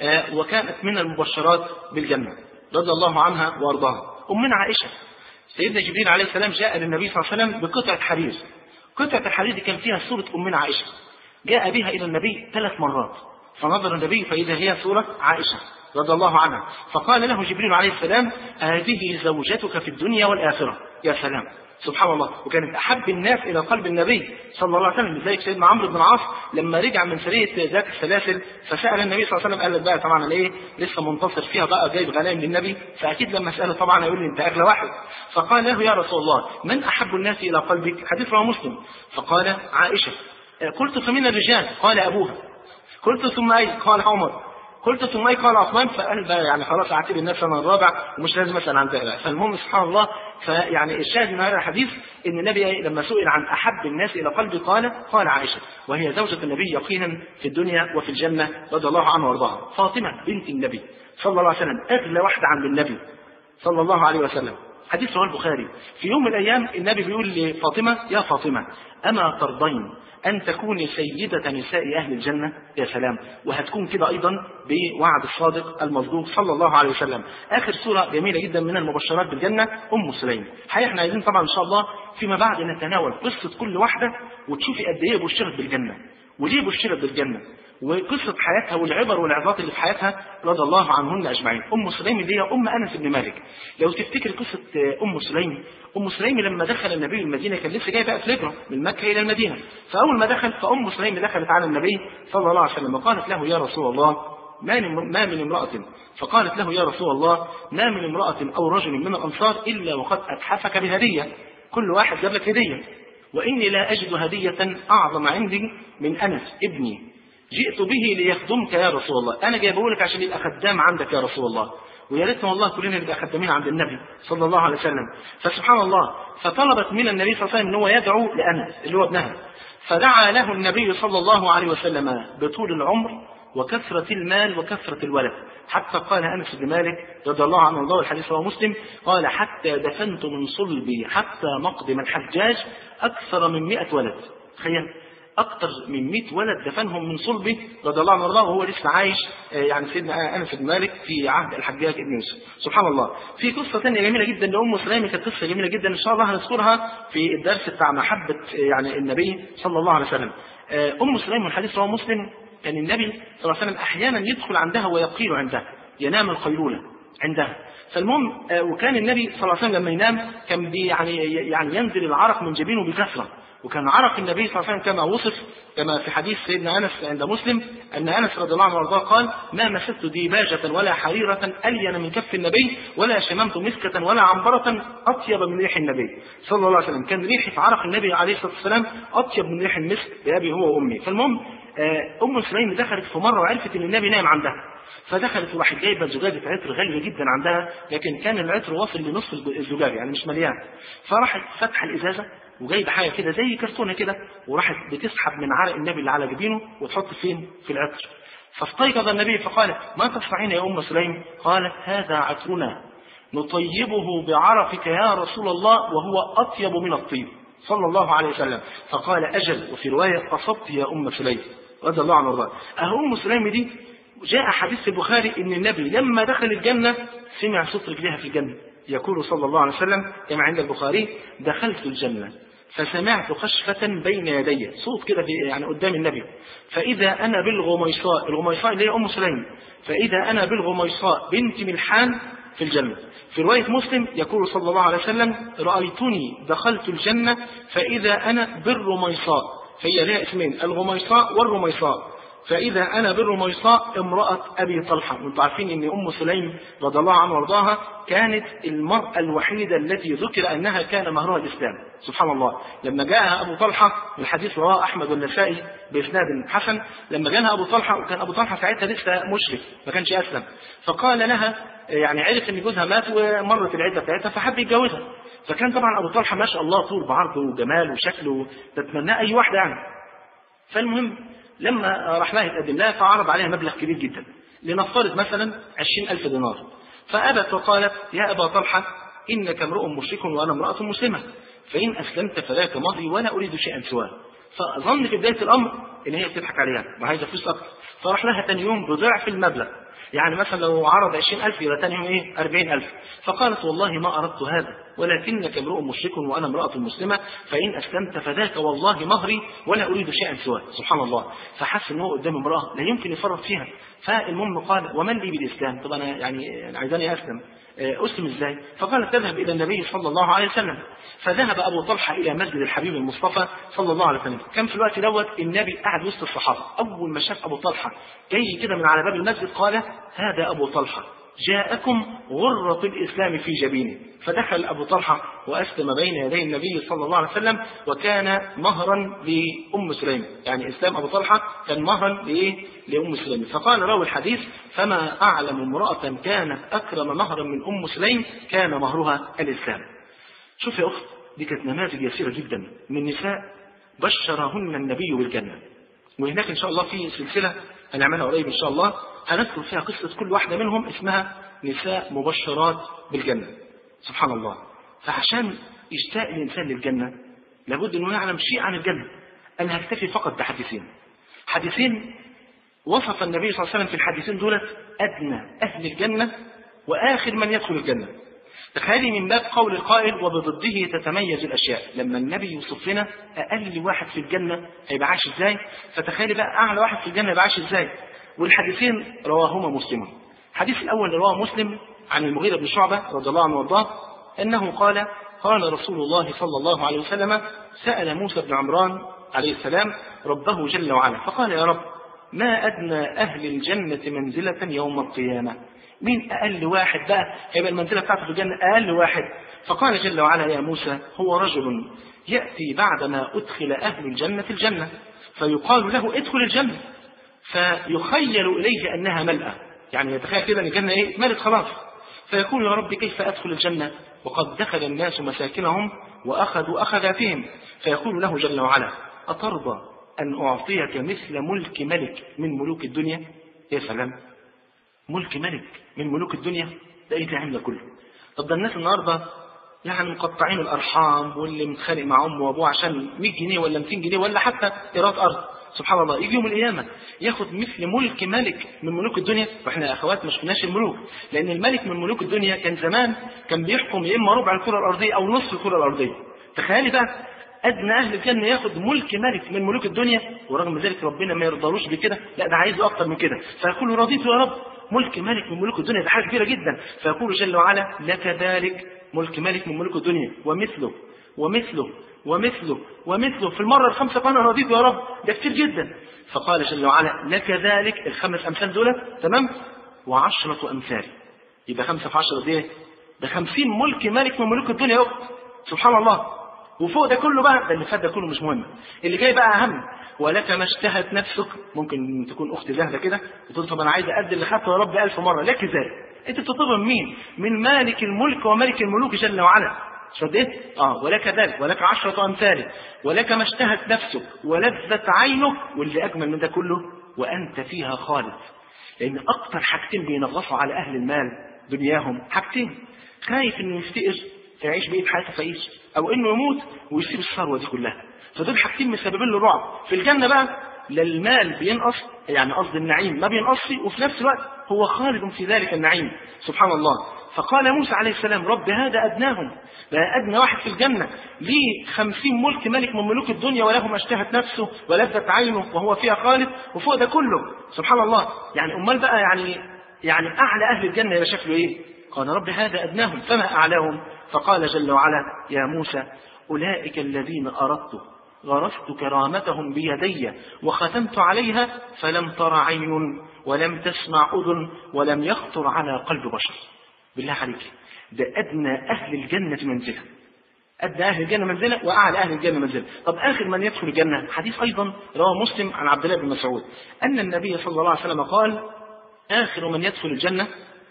وكانت من المبشرات بالجنة رضي الله عنها وأرضاها. أمنا عائشة، سيدنا جبريل عليه السلام جاء للنبي صلى الله عليه وسلم بقطعة حرير، قطعة الحرير دي كان فيها صورة أمنا عائشة، جاء بها إلى النبي ثلاث مرات، فنظر النبي فإذا هي صورة عائشة رضي الله عنها، فقال له جبريل عليه السلام هذه زوجتك في الدنيا والآخرة. يا سلام سبحان الله. وكانت أحب الناس إلى قلب النبي صلى الله عليه وسلم. لذلك سيدنا عمرو بن العاص لما رجع من سرية ذات السلاسل فسأل النبي صلى الله عليه وسلم، قال لك بقى طبعا ايه لسه منتصر فيها بقى جايب غنائم للنبي، فأكيد لما سأله طبعا يقول لي أنت أغلى واحد. فقال له يا رسول الله من أحب الناس إلى قلبك؟ حديث رواه مسلم. فقال عائشة. قلت فمن الرجال؟ قال أبوها. قلت ثم أي؟ قال عمر. قلت ثم أي؟ قال عثمان. فقال بقى يعني خلاص أعتبر النفس أنا الرابع ومش لازم أسأل عن ذلك. فالمهم سبحان الله. فيعني الشاهد من هذا الحديث ان النبي لما سئل عن احب الناس الى قلبه قال قال عائشه، وهي زوجة النبي يقينا في الدنيا وفي الجنه رضي الله عنها وارضاها. فاطمه بنت النبي صلى الله عليه وسلم اغلى واحده عند النبي صلى الله عليه وسلم. حديث رواه البخاري. في يوم من الأيام النبي بيقول لفاطمة: يا فاطمة أما ترضين أن تكوني سيدة نساء أهل الجنة؟ يا سلام، وهتكون كده أيضا بوعد الصادق المصدوق صلى الله عليه وسلم. آخر سورة جميلة جدا من المبشرات بالجنة أم سليم. حقيقة احنا عايزين طبعا إن شاء الله فيما بعد نتناول قصة كل واحدة وتشوفي قد إيه بشرت بالجنة وليه بشرت بالجنة وقصة حياتها والعبر والعظات اللي في حياتها رضي الله عنهن أجمعين. أم سليم اللي هي أم أنس بن مالك. لو تفتكر قصة أم سليم، أم سليم لما دخل النبي المدينة كان لسه جاي بقى في الهجرة من مكة إلى المدينة، فأول ما دخل فأم سليم دخلت على النبي صلى الله عليه وسلم وقالت له: يا رسول الله ما من امرأة فقالت له: يا رسول الله ما من امرأة أو رجل من الأنصار إلا وقد أتحفك بهدية، كل واحد جاب لك هدية، وإني لا أجد هدية أعظم عندي من أنس ابني جئت به ليخدمك يا رسول الله. أنا جايبه لك عشان يبقى خدام عندك يا رسول الله، ويا ريتنا والله كلنا نبقى خدامين عند النبي صلى الله عليه وسلم. فسبحان الله، فطلبت من النبي صلى الله عليه وسلم ان هو يدعو لأنس اللي هو ابنها، فدعا له النبي صلى الله عليه وسلم بطول العمر وكثرة المال وكثرة الولد، حتى قال أنس بن مالك رضي الله عنه وارضاه، الحديث رواه مسلم، قال: حتى دفنت من صلبي حتى مقدم الحجاج أكثر من مئة ولد. تخيل، أكثر من مئة ولد دفنهم من صلبه رضي الله عنه وارضاه وهو لسه عايش، يعني سيدنا أنس بن مالك في عهد الحجاج بن يوسف. سبحان الله. في قصة ثانية جميلة جدا لأم سليم، كانت قصة جميلة جدا إن شاء الله هنذكرها في الدرس بتاع محبة يعني النبي صلى الله عليه وسلم. أم سليم والحديث رواه مسلم، كان النبي صلى الله عليه وسلم أحيانا يدخل عندها ويقيل عندها، ينام القيلولة عندها. فالمهم وكان النبي صلى الله عليه وسلم لما ينام كان بي يعني يعني ينزل العرق من جبينه بكثرة، وكان عرق النبي صلى الله عليه وسلم كما وصف كما في حديث سيدنا أنس عند مسلم أن أنس رضي الله عنه وارضاه قال: ما مسست ديباجة ولا حريرة ألين من كف النبي ولا شممت مسكة ولا عنبرة أطيب من ريح النبي صلى الله عليه وسلم. كان ريحة عرق النبي عليه الصلاة والسلام أطيب من ريح المسك بأبي هو وأمي. فالمهم أم سليم دخلت في مرة وعرفت أن النبي نايم عندها، فدخلت وراحت جايبه زجاجه عطر غاليه جدا عندها، لكن كان العطر واصل لنصف الزجاجه يعني مش مليان. فراحت فتح الازازه وجايبه حاجه كده زي كرتونه كده، وراحت بتسحب من عرق النبي اللي على جبينه وتحط فين؟ في العطر. فاستيقظ النبي فقال: ما تصنعين يا ام سليم؟ قالت: هذا عطرنا نطيبه بعرقك يا رسول الله وهو اطيب من الطيب صلى الله عليه وسلم. فقال: اجل، وفي روايه: اصبت يا ام سليم رضي الله عنه وارضاه. اهو ام سليم دي جاء حديث في البخاري ان النبي لما دخل الجنه سمع صوت رجلها في الجنه، يقول صلى الله عليه وسلم كما عند البخاري: دخلت الجنه فسمعت خشفة بين يدي، صوت كده يعني قدام النبي، فإذا أنا بالغميصاء، الغميصاء اللي هي أم سليم، فإذا أنا بالغميصاء بنت ملحان في الجنة. في رواية مسلم يقول صلى الله عليه وسلم: رأيتني دخلت الجنة فإذا أنا بالرميصاء، فهي لها اسمين: الغميصاء والرميصاء، فإذا أنا بالرميصاء امرأة أبي طلحة. وانتم عارفين أن أم سليم رضي الله عنها وارضاها كانت المرأة الوحيدة التي ذكر أنها كان مهرها الإسلام. سبحان الله. لما جاءها أبو طلحة، الحديث رواه أحمد والنسائي بإسناد حسن، لما جاءها أبو طلحة وكان أبو طلحة ساعتها لسه مشرك ما كانش أسلم، فقال لها يعني عرف أن جوزها مات ومرت العدة بتاعتها فحب يتجوزها، فكان طبعا أبو طلحة ما شاء الله طول بعرضه وجمال وشكله تتمناه أي واحدة يعني. فالمهم لما راح لها يتقدم لها فعرض عليها مبلغ كبير جدا، لنفترض مثلا عشرين ألف دينار، فأبت وقالت: يا أبا طلحة إنك امرؤ مشرك وأنا امرأة مسلمة، فإن أسلمت فذاك مهري ولا أريد شيئا سواه. فظن في بداية الأمر إن هي بتضحك عليها وعايزة فلوس أكتر، فراح لها ثاني يوم بضعف المبلغ، يعني مثلا لو عرض عشرين ألف يبقى ثاني يوم إيه؟ أربعين ألف. فقالت: والله ما أردت هذا ولكنك امرؤ مشرك وأنا امرأة مسلمة، فإن أسلمت فذاك والله مهري ولا أريد شيئا سواه. سبحان الله. فحس إن هو قدام امرأة لا يمكن يفرط فيها. فالمهم قال: ومن لي بالإسلام؟ طب أنا يعني عايزاني أسلم، أسلم إزاي؟ فقالت: تذهب إلى النبي صلى الله عليه وسلم. فذهب أبو طلحة إلى مسجد الحبيب المصطفى صلى الله عليه وسلم. كان في الوقت دوت النبي قاعد وسط الصحابة، أول ما شاف أبو طلحة جاي كده من على باب المسجد قال: هذا أبو طلحة جاءكم غرة الإسلام في جبينه. فدخل أبو طلحة وأسلم بين يدي النبي صلى الله عليه وسلم، وكان مهرا لأم سليم، يعني إسلام أبو طلحة كان مهرا لأم سليم. فقال راوي الحديث: فما أعلم امرأة كانت أكرم مهرا من أم سليم كان مهرها الإسلام. شوف يا أخت، دي كانت نماذج يسيرة جدا من نساء بشرهن النبي بالجنة، وهناك إن شاء الله في سلسلة هنعملها قريب إن شاء الله هنذكر فيها قصة كل واحدة منهم، اسمها نساء مبشرات بالجنة. سبحان الله. فعشان يشتاق الإنسان للجنة لابد أنه يعلم شيء عن الجنة. أنا هكتفي فقط بحديثين حديثين وصف النبي صلى الله عليه وسلم في الحديثين دولت أدنى أهل الجنة وآخر من يدخل الجنة. تخيلي من باب قول القائل وبضده تتميز الأشياء، لما النبي يوصف لنا أقل واحد في الجنة هيبقى عايش إزاي، فتخيلي بقى أعلى واحد في الجنة هيبقى عايش إزاي. والحديثين رواهما مسلم. الحديث الأول رواه مسلم عن المغيرة بن شعبة رضي الله عنه وارضاه أنه قال قال رسول الله صلى الله عليه وسلم سأل موسى بن عمران عليه السلام ربه جل وعلا فقال يا رب ما أدنى أهل الجنة منزلة يوم القيامة، مين أقل واحد بقى هيبقى المنزلة بتاعته في الجنة أقل واحد؟ فقال جل وعلا يا موسى هو رجل يأتي بعدما أدخل أهل الجنة الجنة فيقال له ادخل الجنة فيخيل إليه أنها ملأة، يعني يتخيل كده أن الجنة إيه ملت خلاص، فيقول يا رب كيف أدخل الجنة وقد دخل الناس مساكنهم وأخذوا أخذاتهم، فيقول له جل وعلا أترضى أن أعطيك مثل ملك ملك من ملوك الدنيا؟ يا سلام، ملك ملك من ملوك الدنيا، ده ايه النعيم ده كله؟ طب ده الناس النهارده يعني مقطعين الارحام واللي متخانق مع امه وابوه عشان مية جنيه ولا ميتين جنيه ولا حتى ايراد ارض، سبحان الله يجي يوم القيامه ياخد مثل ملك ملك من ملوك الدنيا. واحنا يا اخوات مش كناش الملوك، لان الملك من ملوك الدنيا كان زمان كان بيحكم يا اما ربع الكره الارضيه او نصف الكره الارضيه. تخيلي بقى أدنى أهل الجنة ياخد ملك ملك من ملوك الدنيا، ورغم ذلك ربنا ما يرضاروش بكده، لا ده عايزه أكتر من كده، فيقول رضيت يا رب ملك ملك من ملوك الدنيا، ده حاجة كبيرة جدا. فيقول جل وعلا لك ذلك ملك ملك من ملوك الدنيا ومثله ومثله ومثله ومثله في المرة الخامسة قال رضيت يا رب، ده كتير جدا. فقال جل وعلا لك ذلك الخمس أمثال دول تمام وعشرة أمثال، يبقى خمسة في عشرة دي ده خمسين ملك ملك من ملوك الدنيا يا سبحان الله. وفوق ده كله بقى ده اللي فات ده كله مش مهم، اللي جاي بقى اهم ولك ما اشتهت نفسك. ممكن تكون اخت زاهده كده وتقول طب انا عايز ادي اللي خدته يا رب ألف مره، لك ذلك انت بتطلب من مين؟ من مالك الملك وملك الملوك جل وعلا. شد ايه؟ اه ولك ذلك ولك عشرة امثاله ولك ما اشتهت نفسك ولذت عينك، واللي اجمل من ده كله وانت فيها خالد. لان اكتر حاجتين بينغصوا على اهل المال دنياهم حاجتين، خايف انه يفتقر فيعيش بقية حياته فقير، او انه يموت ويسيب الثروه دي كلها. فدول حاجتين مسببين له رعب. في الجنه بقى لا المال بينقص، يعني قصد النعيم ما بينقصش، وفي نفس الوقت هو خالد في ذلك النعيم سبحان الله. فقال موسى عليه السلام رب هذا ادناهم، ده ادنى واحد في الجنه ليه خمسين ملك ملك من ملوك الدنيا وله ما اشتهت نفسه ولذت عينه وهو فيها خالد، وفوق ده كله سبحان الله. يعني امال بقى يعني يعني اعلى اهل الجنه يبقى شكله ايه؟ قال رب هذا ادناهم فما اعلاهم؟ فقال جل وعلا يا موسى أولئك الذين أردت غرست كرامتهم بيدي وختمت عليها فلم تر عين ولم تسمع أذن ولم يخطر على قلب بشر. بالله عليك ده أدنى أهل الجنة منزلة، أدنى أهل الجنة منزلة وأعلى أهل الجنة منزلة. طب آخر من يدخل الجنة حديث أيضا رواه مسلم عن عبد الله بن مسعود أن النبي صلى الله عليه وسلم قال آخر من يدخل الجنة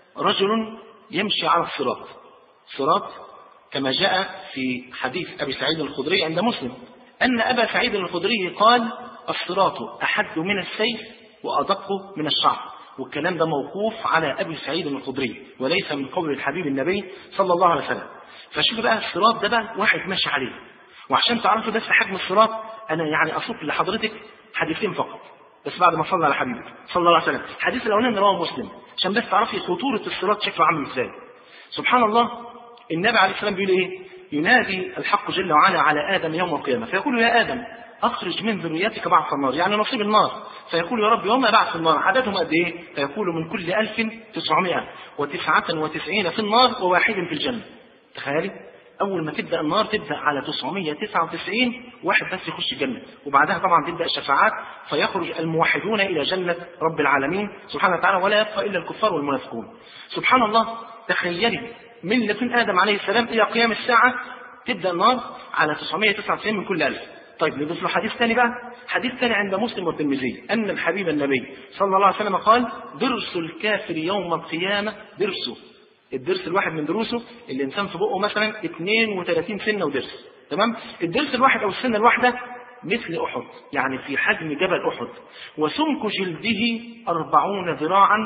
رجل يمشي على الصراط. الصراط كما جاء في حديث أبي سعيد الخدري عند مسلم أن أبا سعيد الخدري قال الصراط أحد من السيف وأدق من الشعر، والكلام ده موقوف على أبي سعيد الخدري وليس من قول الحبيب النبي صلى الله عليه وسلم. فشوف بقى الصراط ده بقى واحد ماشي عليه، وعشان تعرفوا بس حجم الصراط أنا يعني أصف لحضرتك حديثين فقط بس بعد ما صلى على حبيبك صلى الله عليه وسلم. الحديث الأولاني رواه مسلم عشان بس تعرفي خطورة الصراط شكله عامل ازاي. سبحان الله النبي عليه السلام بيقول ايه؟ ينادي الحق جل وعلا على آدم يوم القيامة فيقول يا آدم أخرج من ذريتك بعث النار، يعني نصيب النار. فيقول يا رب وما بعث النار عددهم قد ايه؟ فيقول من كل ألف تسعمائة وتسعة وتسعين في النار وواحد في الجنة. تخيلي أول ما تبدأ النار تبدأ على تسعمائة وتسعة وتسعين واحد بس يخش الجنة، وبعدها طبعا تبدأ الشفاعات فيخرج الموحدون إلى جنة رب العالمين سبحانه وتعالى ولا يبقى إلا الكفار والمنافقون. سبحان الله تخيلي من لدن آدم عليه السلام إلى قيام الساعة تبدأ النار على تسعمائة وتسعة وتسعين من كل ألف. طيب نضيف له حديث ثاني بقى، حديث ثاني عند مسلم والترمذي أن الحبيب النبي صلى الله عليه وسلم قال درس الكافر يوم القيامة درسه، الدرس الواحد من دروسه الإنسان في بقه مثلا اثنين وثلاثين سنة ودرس، تمام؟ الدرس الواحد أو السنة الواحدة مثل أحد، يعني في حجم جبل أحد، وسمك جلده أربعون ذراعا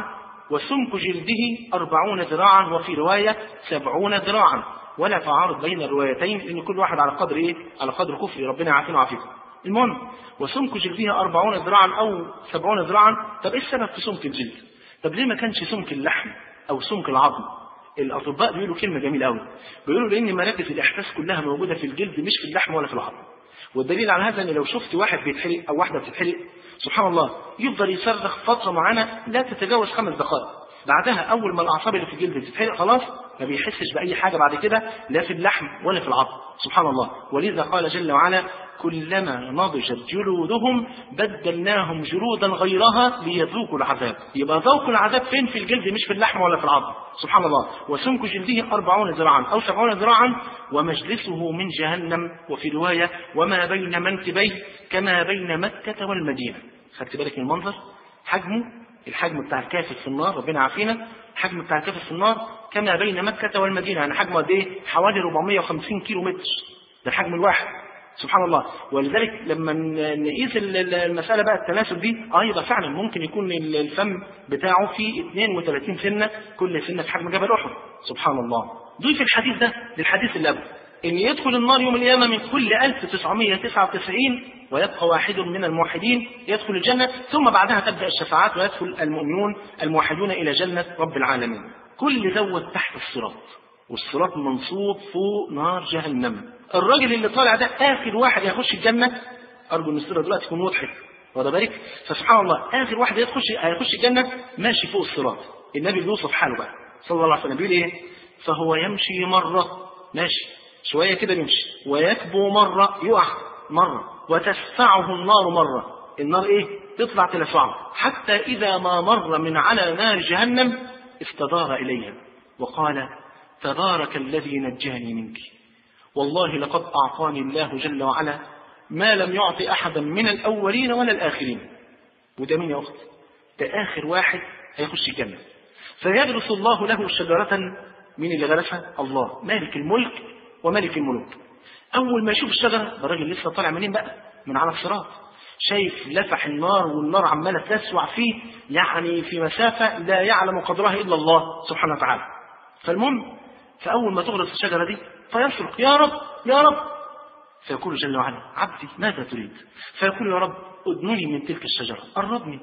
وسمك جلده أربعون ذراعا، وفي رواية سبعون ذراعا، ولا تعارض بين الروايتين لأن كل واحد على قدر إيه؟ على قدر كفر، ربنا يعافينا ويعافيكم. المهم وسمك جلده أربعون ذراعا أو سبعون ذراعا. طب إيه السبب في سمك الجلد؟ طب ليه ما كانش سمك اللحم أو سمك العظم؟ الأطباء بيقولوا كلمة جميلة قوي، بيقولوا لأن مراكز الإحساس كلها موجودة في الجلد مش في اللحم ولا في العظم. والدليل على هذا ان لو شفت واحد بيتحرق او واحده بتتحرق سبحان الله يفضل يصرخ فتره معينه لا تتجاوز خمس دقائق، بعدها اول ما الاعصاب اللي في الجلد بتتحرق خلاص ما بيحسش باي حاجه بعد كده لا في اللحم ولا في العظم سبحان الله. ولذا قال جل وعلا كلما نضجت جلودهم بدلناهم جلودا غيرها ليذوقوا العذاب. يبقى ذوقوا العذاب فين؟ في الجلد مش في اللحم ولا في العظم سبحان الله. وسمك جلده أربعون ذراعا أو سبعون ذراعا ومجلسه من جهنم، وفي رواية وما بين منكبيه كما بين مكة والمدينة. خدت بالك من المنظر؟ حجمه الحجم بتاع الكافر في النار، ربنا عافينا، الحجم بتاع الكافر في النار كما بين مكة والمدينة، يعني حجمه قد ايه؟ حوالي أربعمائة وخمسين كيلو متر، ده الحجم الواحد سبحان الله. ولذلك لما نقيس المسألة بقى التناسب دي اه يبقى فعلا ممكن يكون الفم بتاعه فيه اثنين وثلاثين سنة، كل سنة في حجم جبل أحد سبحان الله. ضيف الحديث ده للحديث اللي قبله ان يدخل النار يوم القيامة من كل ألف وتسعمائة وتسعة وتسعين ويبقى واحد من الموحدين يدخل الجنة، ثم بعدها تبدأ الشفاعات ويدخل المؤمنون الموحدون إلى جنة رب العالمين. كل دوت تحت الصراط، والصراط منصوب فوق نار جهنم. الراجل اللي طالع ده آخر واحد يخش الجنة، أرجو أن الصورة دلوقتي تكون وضحت واخد بالك. فسبحان الله آخر واحد يخش هيخش الجنة ماشي فوق الصراط. النبي بيوصف حاله بقى صلى الله عليه وسلم بيقول إيه؟ فهو يمشي مرة ماشي شوية كده يمشي، ويكبو مرة يقع مرة، وتسفعه النار مرة، النار إيه؟ تطلع تلسعه، حتى إذا ما مر من على نار جهنم استدار إليها وقال تبارك الذي نجاني منك، والله لقد أعطاني الله جل وعلا ما لم يعطي أحدا من الأولين ولا الآخرين. وده مين يا أخت؟ ده آخر واحد هيخش الجنة. فيغرس الله له شجرة، من اللي غرسها؟ الله مالك الملك وملك الملوك. أول ما يشوف الشجرة ده الراجل لسه طالع منين بقى؟ من على الصراط، شايف لفح النار والنار عمالة تسوع فيه يعني في مسافة لا يعلم قدرها إلا الله سبحانه وتعالى. فالمهم فأول ما تغرس الشجرة دي فيصرخ يا رب يا رب، فيقول جل وعلا عبدي ماذا تريد؟ فيقول يا رب أدنني من تلك الشجرة، قربني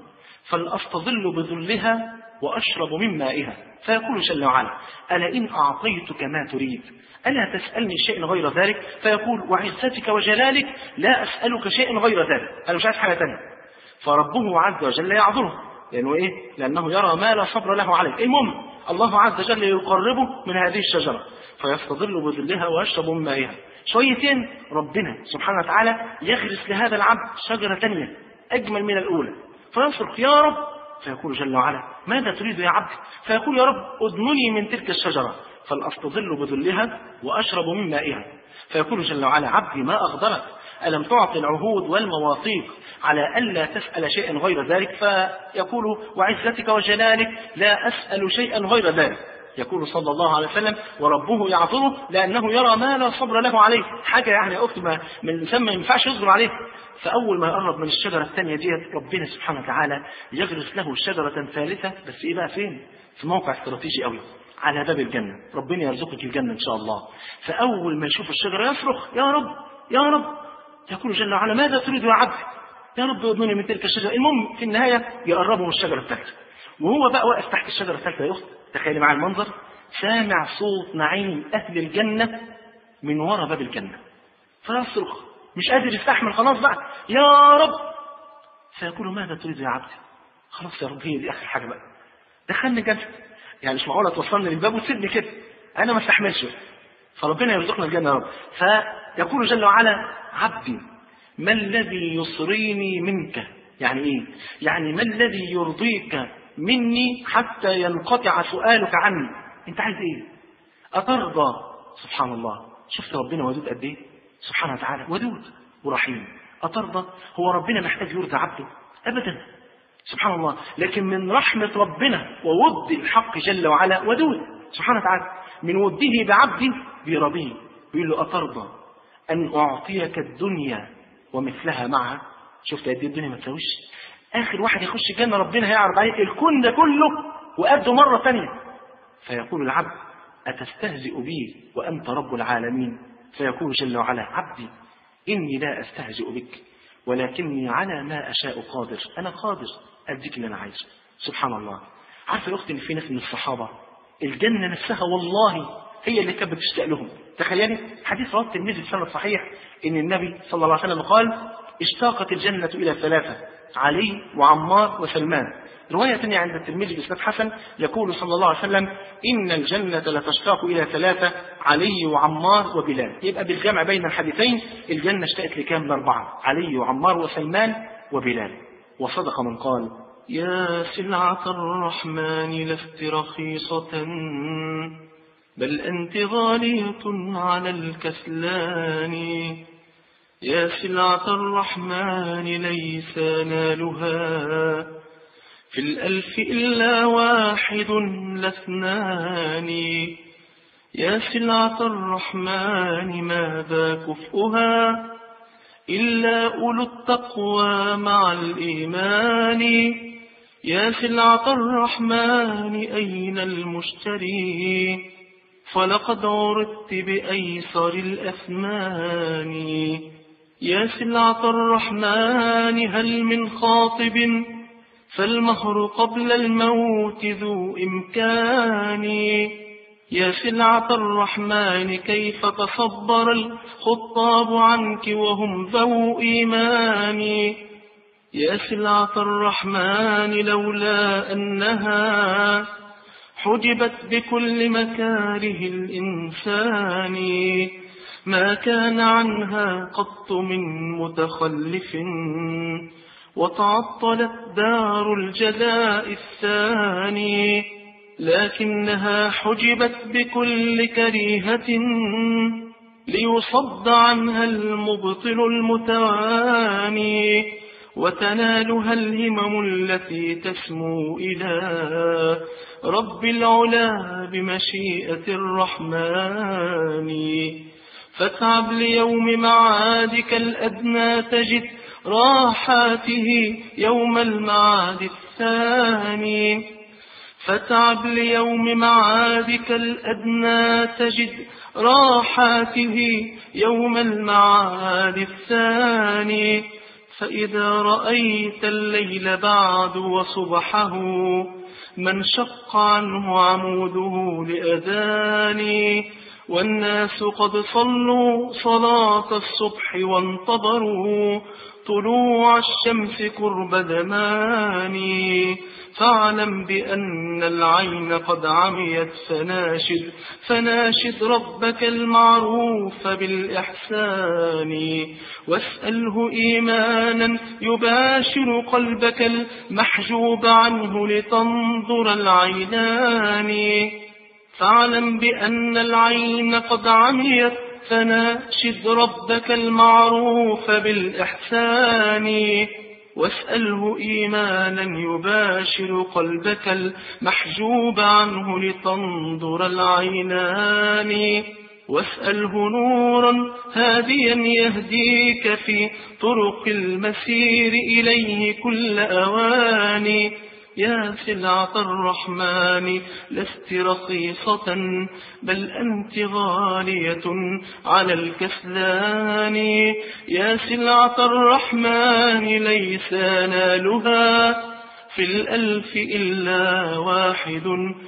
فلأستظل بظلها وأشرب من مائها. فيقول جل وعلا ألا إن أعطيتك ما تريد ألا تسألني شيء غير ذلك؟ فيقول وعزتك وجلالك لا أسألك شيء غير ذلك، أنا مش عايز حاجة تانية. فربه عز وجل يعذره لأنه إيه؟ لأنه يرى ما لا صبر له عليه. المهم الله عز وجل يقربه من هذه الشجرة فيستظل بظلها ويشرب من مائها. شويتين ربنا سبحانه وتعالى يغرس لهذا العبد شجرة تانية أجمل من الأولى، فيصرخ يا رب، فيقول جل وعلا ماذا تريد يا عبد؟ فيقول يا رب أدنني من تلك الشجرة فلأستظل بظلها وأشرب من مائها. فيقول جل وعلا عبدي ما أغدرك، ألم تعطي العهود والمواثيق على ألا تسأل شيئا غير ذلك؟ فيقول وعزتك وجلالك لا أسأل شيئا غير ذلك. يقول صلى الله عليه وسلم وربه يعذره لأنه يرى ما لا صبر له عليه، حاجة يعني يا أخت ما من الإنسان ما ينفعش يصبر عليه. فأول ما يقرب من الشجرة الثانية دي ربنا سبحانه وتعالى يغرس له شجرة ثالثة، بس إيه بقى فين؟ في موقع استراتيجي قوي على باب الجنة، ربنا يرزقك الجنة إن شاء الله. فأول ما يشوف الشجرة يصرخ يا رب يا رب، يقول جل وعلا ماذا تريد يا عبد؟ يا رب أدنني من تلك الشجرة. المهم في النهاية يقربه من الشجرة الثالثة، وهو بقى واقف تحت الشجرة الثالثة يا أخت تخيلي معي المنظر، سامع صوت نعيم أهل الجنة من وراء باب الجنة، فيصرخ مش قادر يستحمل خلاص بقى يا رب. فيقول ماذا تريد يا عبد؟ خلاص يا رب هي دي آخر حاجة بقى، دخلني الجنة، يعني مش معقولة توصلني للباب وتسيبني كده، أنا ما استحملش. فربنا يرزقنا الجنة يا رب. فيقول جل وعلا عبدي ما الذي يصريني منك؟ يعني إيه؟ يعني ما الذي يرضيك مني حتى ينقطع سؤالك عني؟ أنت عايز إيه؟ أترضى؟ سبحان الله، شفت ربنا ودود قد إيه؟ سبحانه وتعالى ودود ورحيم. أترضى؟ هو ربنا محتاج يرضى عبده؟ أبدا سبحان الله، لكن من رحمة ربنا وود الحق جل وعلا ودود سبحانه وتعالى، من وده بعبده بيرضيه، بيقول له أترضى أن أعطيك الدنيا ومثلها معها؟ شفت قد إيه الدنيا ما تساويش؟ آخر واحد يخش الجنة ربنا هيعرض عليه الكون ده كله وقده مرة ثانية. فيقول العبد أتستهزئ بي وأنت رب العالمين؟ فيقول جل وعلا عبدي إني لا أستهزئ بك ولكني على ما أشاء قادر، أنا قادر أديك اللي أنا عايزه. سبحان الله. عارف يا أختي إن في ناس من الصحابة الجنة نفسها والله هي اللي كانت بتشتاق لهم. تخيلي حديث رواه الترمذي بسند صحيح إن النبي صلى الله عليه وسلم قال اشتاقت الجنة إلى ثلاثة، علي وعمار وسلمان. رواية ثانية عند الترمذي بإسناد حسن يقول صلى الله عليه وسلم إن الجنة لتشتاق إلى ثلاثة، علي وعمار وبلال. يبقى بالجمع بين الحديثين الجنة اشتاقت لكام؟ لأربعة، علي وعمار وسلمان وبلال. وصدق من قال يا سلعة الرحمن لست رخيصة بل أنت غالية على الكسلان. يا سلعة الرحمن ليس نالها في الألف إلا واحد لاثنان. يا سلعة الرحمن ماذا كفؤها إلا أولو التقوى مع الإيمان. يا سلعة الرحمن أين المشتري فلقد عرضت بأيسر الأثمان. يا سلعة الرحمن هل من خاطب فالمهر قبل الموت ذو إمكان. يا سلعة الرحمن كيف تصبر الخطاب عنك وهم ذو إيمان. يا سلعة الرحمن لولا أنها حجبت بكل مكاره الإنسان ما كان عنها قط من متخلف وتعطلت دار الجزاء الثاني. لكنها حجبت بكل كريهة ليصد عنها المبطل المتواني وتنالها الهمم التي تسمو إلى رب العلا بمشيئة الرحمن. فاتعب ليوم معادك الأدنى تجد راحاته يوم المعاد الثاني. فاتعب ليوم معادك الأدنى تجد راحاته يوم المعاد الثاني. فإذا رأيت الليل بعد وصبحه من شق عنه عموده لأذان والناس قد صلوا صلاة الصبح وانتظروا طلوع الشمس قرب زمان. فاعلم بأن العين قد عميت فناشد فناشد ربك المعروف بالإحسان واسأله إيمانا يباشر قلبك المحجوب عنه لتنظر العينان. فاعلم بأن العين قد عميت فناشد ربك المعروف بالإحسان واسأله إيمانا يباشر قلبك المحجوب عنه لتنظر العينان. واسأله نورا هاديا يهديك في طرق المسير إليه كل أوان. يا سلعة الرحمن لست رخيصة بل أنت غالية على الكسلان. يا سلعة الرحمن ليس نالها في الألف إلا واحد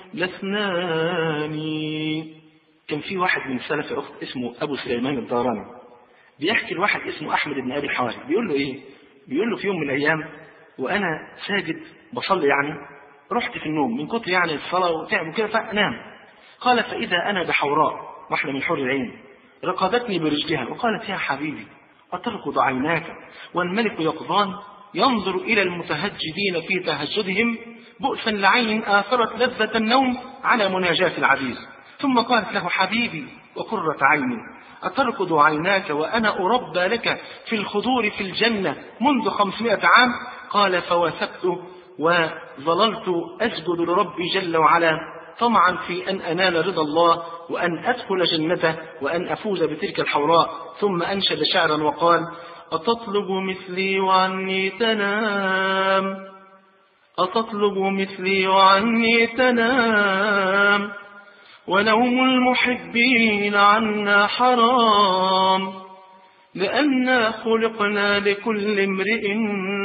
لاثنان. كان في واحد من سلف أخت اسمه أبو سليمان الداراني بيحكي الواحد اسمه أحمد بن أبي حواري. بيقول له إيه؟ بيقول له في يوم من الأيام وأنا ساجد بصلي يعني رحت في النوم من كتر يعني الصلاة وتعب وكده فأنام. قال فإذا أنا بحوراء واحدة من حور العين رقدتني برجلها وقالت يا حبيبي أترقد عيناك والملك يقظان ينظر إلى المتهجدين في تهجدهم بؤسا لعين آثرت لذة النوم على مناجاة العزيز. ثم قالت له حبيبي وقرة عيني أترقد عيناك وأنا أربى لك في الخضور في الجنة منذ خمسمائة عام. قال فوثقت وظللت أسجد لربي جل وعلا طمعا في أن أنال رضا الله وأن أدخل جنته وأن أفوز بتلك الحوراء. ثم أنشد شعرا وقال أتطلب مثلي وعني تنام أتطلب مثلي وعني تنام ونوم المحبين عنا حرام لأننا خلقنا لكل امرئ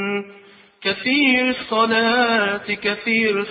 كثير الصلاة كثير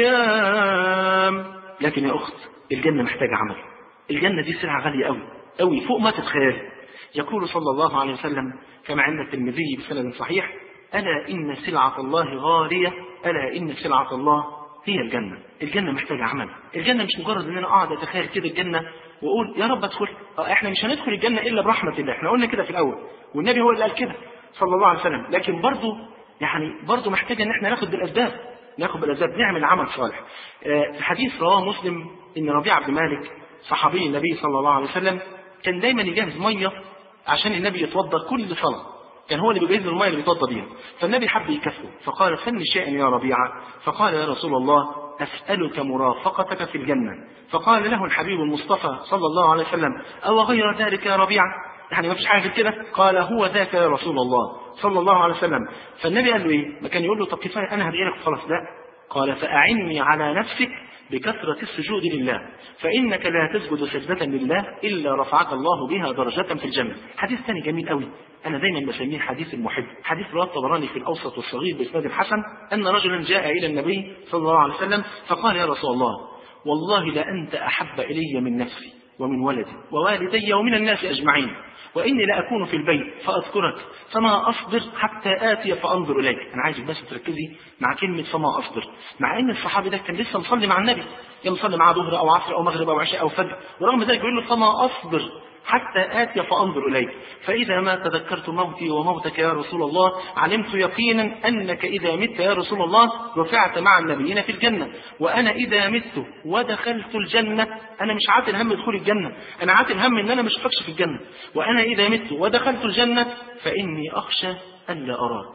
الصيام. لكن يا أخت الجنة محتاجة عمل. الجنة دي سلعة غالية أوي أوي فوق ما تتخيل. يقول صلى الله عليه وسلم كما عند الترمذي بسند صحيح: ألا إن سلعة الله غالية، ألا إن سلعة الله هي الجنة. الجنة محتاجة عمل. الجنة مش مجرد ان انا اقعد اتخيل كده الجنة واقول يا رب ادخل. احنا مش هندخل الجنة الا برحمة الله، احنا قلنا كده في الاول والنبي هو اللي قال كده صلى الله عليه وسلم. لكن برضه يعني برضه محتاجة ان احنا ناخد بالاسباب، ناخد بالاسباب نعمل عمل صالح. في حديث رواه مسلم ان ربيعة بن مالك صحابي النبي صلى الله عليه وسلم كان دايما يجهز مية عشان النبي يتوضا كل صلاة، كان هو اللي بيجهز المية اللي بيتوضا بيها. فالنبي حب يكفه فقال: فن شيئا يا ربيعة. فقال: يا رسول الله أسألك مرافقتك في الجنة. فقال له الحبيب المصطفى صلى الله عليه وسلم: أو غير ذلك يا ربيعة؟ يعني ما فيش حاجة كده؟ قال: هو ذاك يا رسول الله صلى الله عليه وسلم. فالنبي قال له إيه؟ ما كان يقول له طب كفاية أنا هدعي لك خلاص؟ لا، قال: فأعني على نفسك بكثرة السجود لله فإنك لا تسجد سجدة لله إلا رفعك الله بها درجة في الجنة. حديث ثاني جميل قوي أنا دايما بسميه حديث المحب. حديث رواه الطبراني في الأوسط والصغير بإسناد حسن أن رجلا جاء إلى النبي صلى الله عليه وسلم فقال: يا رسول الله والله لأنت أحب إلي من نفسي ومن ولدي ووالدي ومن الناس أجمعين، وإني لأكون في البيت فأذكرك فما أصبر حتى آتي فأنظر إليك. أنا عايزك بس تركزي مع كلمة فما أصبر، مع إن الصحابي ده كان لسه مصلي مع النبي، كان مصلي معاه ظهر أو عصر أو مغرب أو عشاء أو فجر، ورغم ذلك يقول له فما أصبر حتى آتي فأنظر إليك، فإذا ما تذكرت موتي وموتك يا رسول الله علمت يقينا أنك إذا مت يا رسول الله رفعت مع النبيين في الجنة، وأنا إذا مت ودخلت الجنة أنا مش عاتل هم دخول الجنة، أنا عاتل هم إن أنا مش فكش في الجنة، وأنا إذا مت ودخلت الجنة فإني أخشى ألا أراك.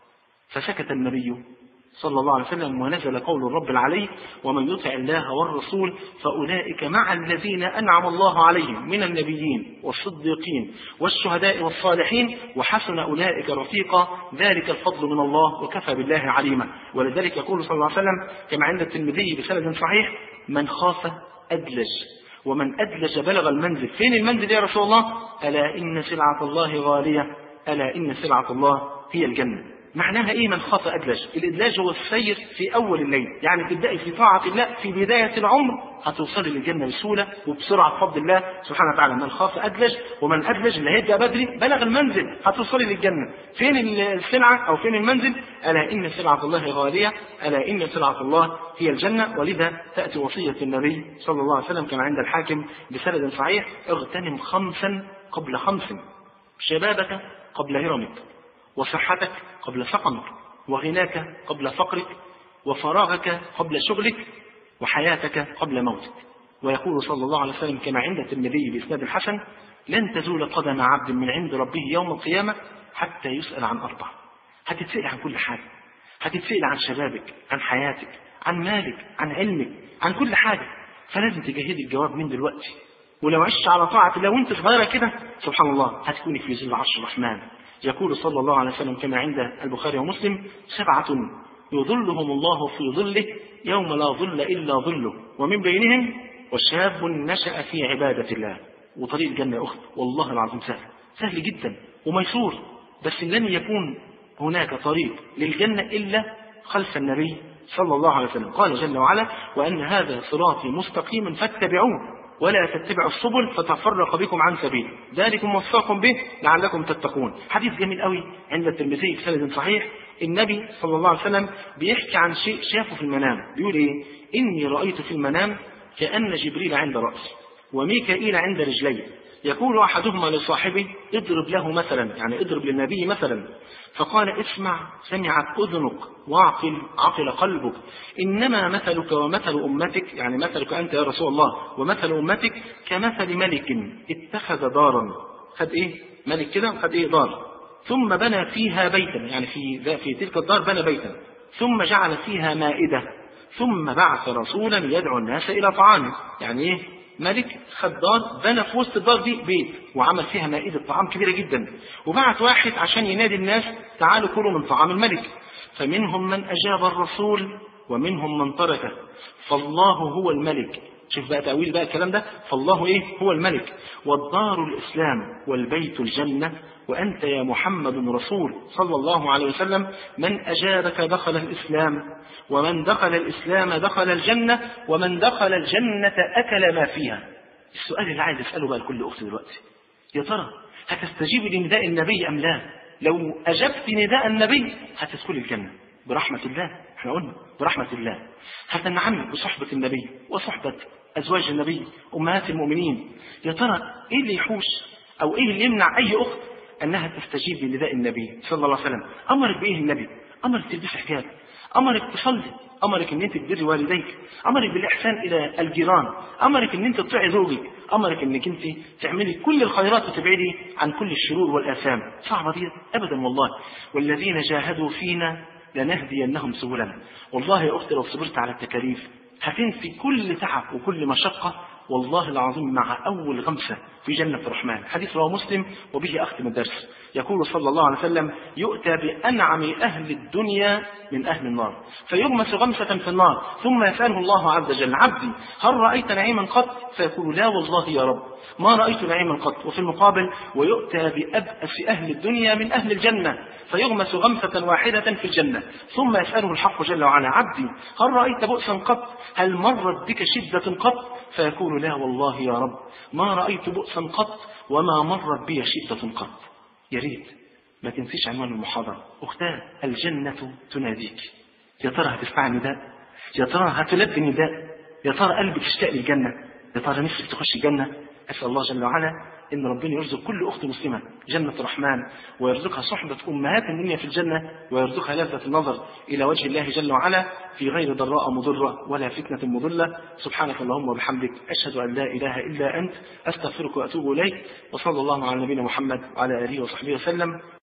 فسكت النبي صلى الله عليه وسلم ونزل قول الرب العلي: ومن يطع الله والرسول فأولئك مع الذين أنعم الله عليهم من النبيين والصديقين والشهداء والصالحين وحسن أولئك رفيقا ذلك الفضل من الله وكفى بالله عليما. ولذلك يقول صلى الله عليه وسلم كما عند الترمذي بسند صحيح: من خاف أدلج ومن أدلج بلغ المنزل. فين المنزل يا رسول الله؟ ألا إن سلعة الله غالية، ألا إن سلعة الله هي الجنة. معناها ايه من خاف أدلج؟ الإدلاج هو السير في أول الليل، يعني تبدأي في طاعة الله في بداية العمر هتوصلي للجنة بسهولة وبسرعة بفضل الله سبحانه وتعالى. من خاف أدلج ومن أدلج اللي هيبدأ بدري بلغ المنزل، هتوصلي للجنة. فين السلعة أو فين المنزل؟ ألا إن سلعة الله غالية، ألا إن سلعة الله هي الجنة. ولذا تأتي وصية النبي صلى الله عليه وسلم كما عند الحاكم بسند صحيح: اغتنم خمسا قبل خمس، شبابك قبل هرمك، وصحتك قبل سقمك، وغناك قبل فقرك، وفراغك قبل شغلك، وحياتك قبل موتك. ويقول صلى الله عليه وسلم كما عند الترمذي بإسناد الحسن: لن تزول قدم عبد من عند ربه يوم القيامة حتى يسأل عن أربع. هتتسأل عن كل حاجة، هتتسأل عن شبابك، عن حياتك، عن مالك، عن علمك، عن كل حاجة. فلازم تجهدي الجواب من دلوقتي. ولو عشت على طاعة الله وانت صغيرة كده سبحان الله هتكوني في ظل عرش الرحمن. يقول صلى الله عليه وسلم كما عند البخاري ومسلم: سبعة يظلهم الله في ظله يوم لا ظل إلا ظله، ومن بينهم وشاب نشأ في عبادة الله. وطريق الجنة يا أخت والله العظيم سهل، سهل جدا وميسور، بس لن يكون هناك طريق للجنة إلا خلف النبي صلى الله عليه وسلم. قال جل وعلا: وأن هذا صراطي مستقيما فاتبعوه ولا تتبعوا السبل فتفرق بكم عن سبيل ذلكم وصاكم به لعلكم تتقون. حديث جميل قوي عند الترمذي بسند صحيح. النبي صلى الله عليه وسلم بيحكي عن شيء شافه في المنام، بيقول ايه؟ إني رأيت في المنام كأن جبريل عند رأسي وميكائيل عند رجلي، يقول أحدهما لصاحبه: اضرب له مثلا، يعني اضرب للنبي مثلا. فقال: اسمع سمعت أذنك واعقل عقل قلبك، إنما مثلك ومثل أمتك، يعني مثلك أنت يا رسول الله ومثل أمتك كمثل ملك اتخذ دارا. خد إيه؟ ملك كده خد إيه؟ دار، ثم بنى فيها بيتا، يعني في, في تلك الدار بنى بيتا، ثم جعل فيها مائدة، ثم بعث رسولا يدعو الناس إلى طعامه. يعني إيه؟ ملك خد دار بنى في وسط الدار دي بيت وعمل فيها مائدة طعام كبيرة جدا، وبعت واحد عشان ينادي الناس: تعالوا كلوا من طعام الملك. فمنهم من أجاب الرسول ومنهم من تركه، فالله هو الملك. شوف بقى تأويل بقى الكلام ده، فالله إيه؟ هو الملك، والدار الإسلام والبيت الجنة، وأنت يا محمد رسول صلى الله عليه وسلم، من أجابك دخل الإسلام، ومن دخل الإسلام دخل الجنة، ومن دخل الجنة أكل ما فيها. السؤال اللي عايز أسأله بقى لكل أخت دلوقتي، يا ترى هتستجيب لنداء النبي أم لا؟ لو أجبت نداء النبي هتدخل الجنة برحمة الله، احنا قلنا برحمة الله. هتنعمي بصحبة النبي وصحبة أزواج النبي أمهات المؤمنين. يا ترى إيه اللي يحوش أو إيه اللي يمنع أي أخت أنها تستجيب لنداء النبي صلى الله عليه وسلم؟ أمرك بإيه النبي؟ أمرك تلبس حجاب، أمرك تصلي، أمرك أن أنت تبري والديك، أمرك بالإحسان إلى الجيران، أمرك أن أنت تطيعي زوجك، أمرك أنك أنت تعملي كل الخيرات وتبعدي عن كل الشرور والآثام. صعبة دي؟ أبدا والله. والذين جاهدوا فينا لنهدينهم سبلنا. والله يا أختي لو صبرت على التكاليف هتنسي كل تعب وكل مشقة، والله العظيم مع أول غمسة في جنة الرحمن. حديث رواه مسلم وبه أختم الدرس. يقول صلى الله عليه وسلم: يؤتى بأنعم أهل الدنيا من أهل النار، فيغمس غمسة في النار، ثم يسأله الله عز وجل: عبدي هل رأيت نعيما قط؟ فيقول: لا والله يا رب ما رأيت نعيما قط. وفي المقابل: ويؤتى بأبأس أهل الدنيا من أهل الجنة، فيغمس غمسة واحدة في الجنة، ثم يسأله الحق جل وعلا: عبدي هل رأيت بؤسا قط؟ هل مرت بك شدة قط؟ فيقول: لا والله يا رب ما رأيت بؤسا قط وما مرت بي شدة قط. يا ريت ما تنسيش عنوان المحاضرة، أختاه الجنة تناديك. يا ترى هتسمع نداء؟ يا ترى هتلبي نداء؟ يا ترى قلبك اشتاق للجنة؟ يا ترى نفسك تخش الجنة؟ أسأل الله جل وعلا إن ربنا يرزق كل أخت مسلمة جنة الرحمن، ويرزقها صحبة أمهات الدنيا في الجنة، ويرزقها لذة النظر إلى وجه الله جل وعلا في غير ضراء مضرة ولا فتنة مضلة. سبحانك اللهم وبحمدك، أشهد أن لا إله إلا أنت، أستغفرك وأتوب إليك، وصلى الله على نبينا محمد وعلى آله وصحبه وسلم.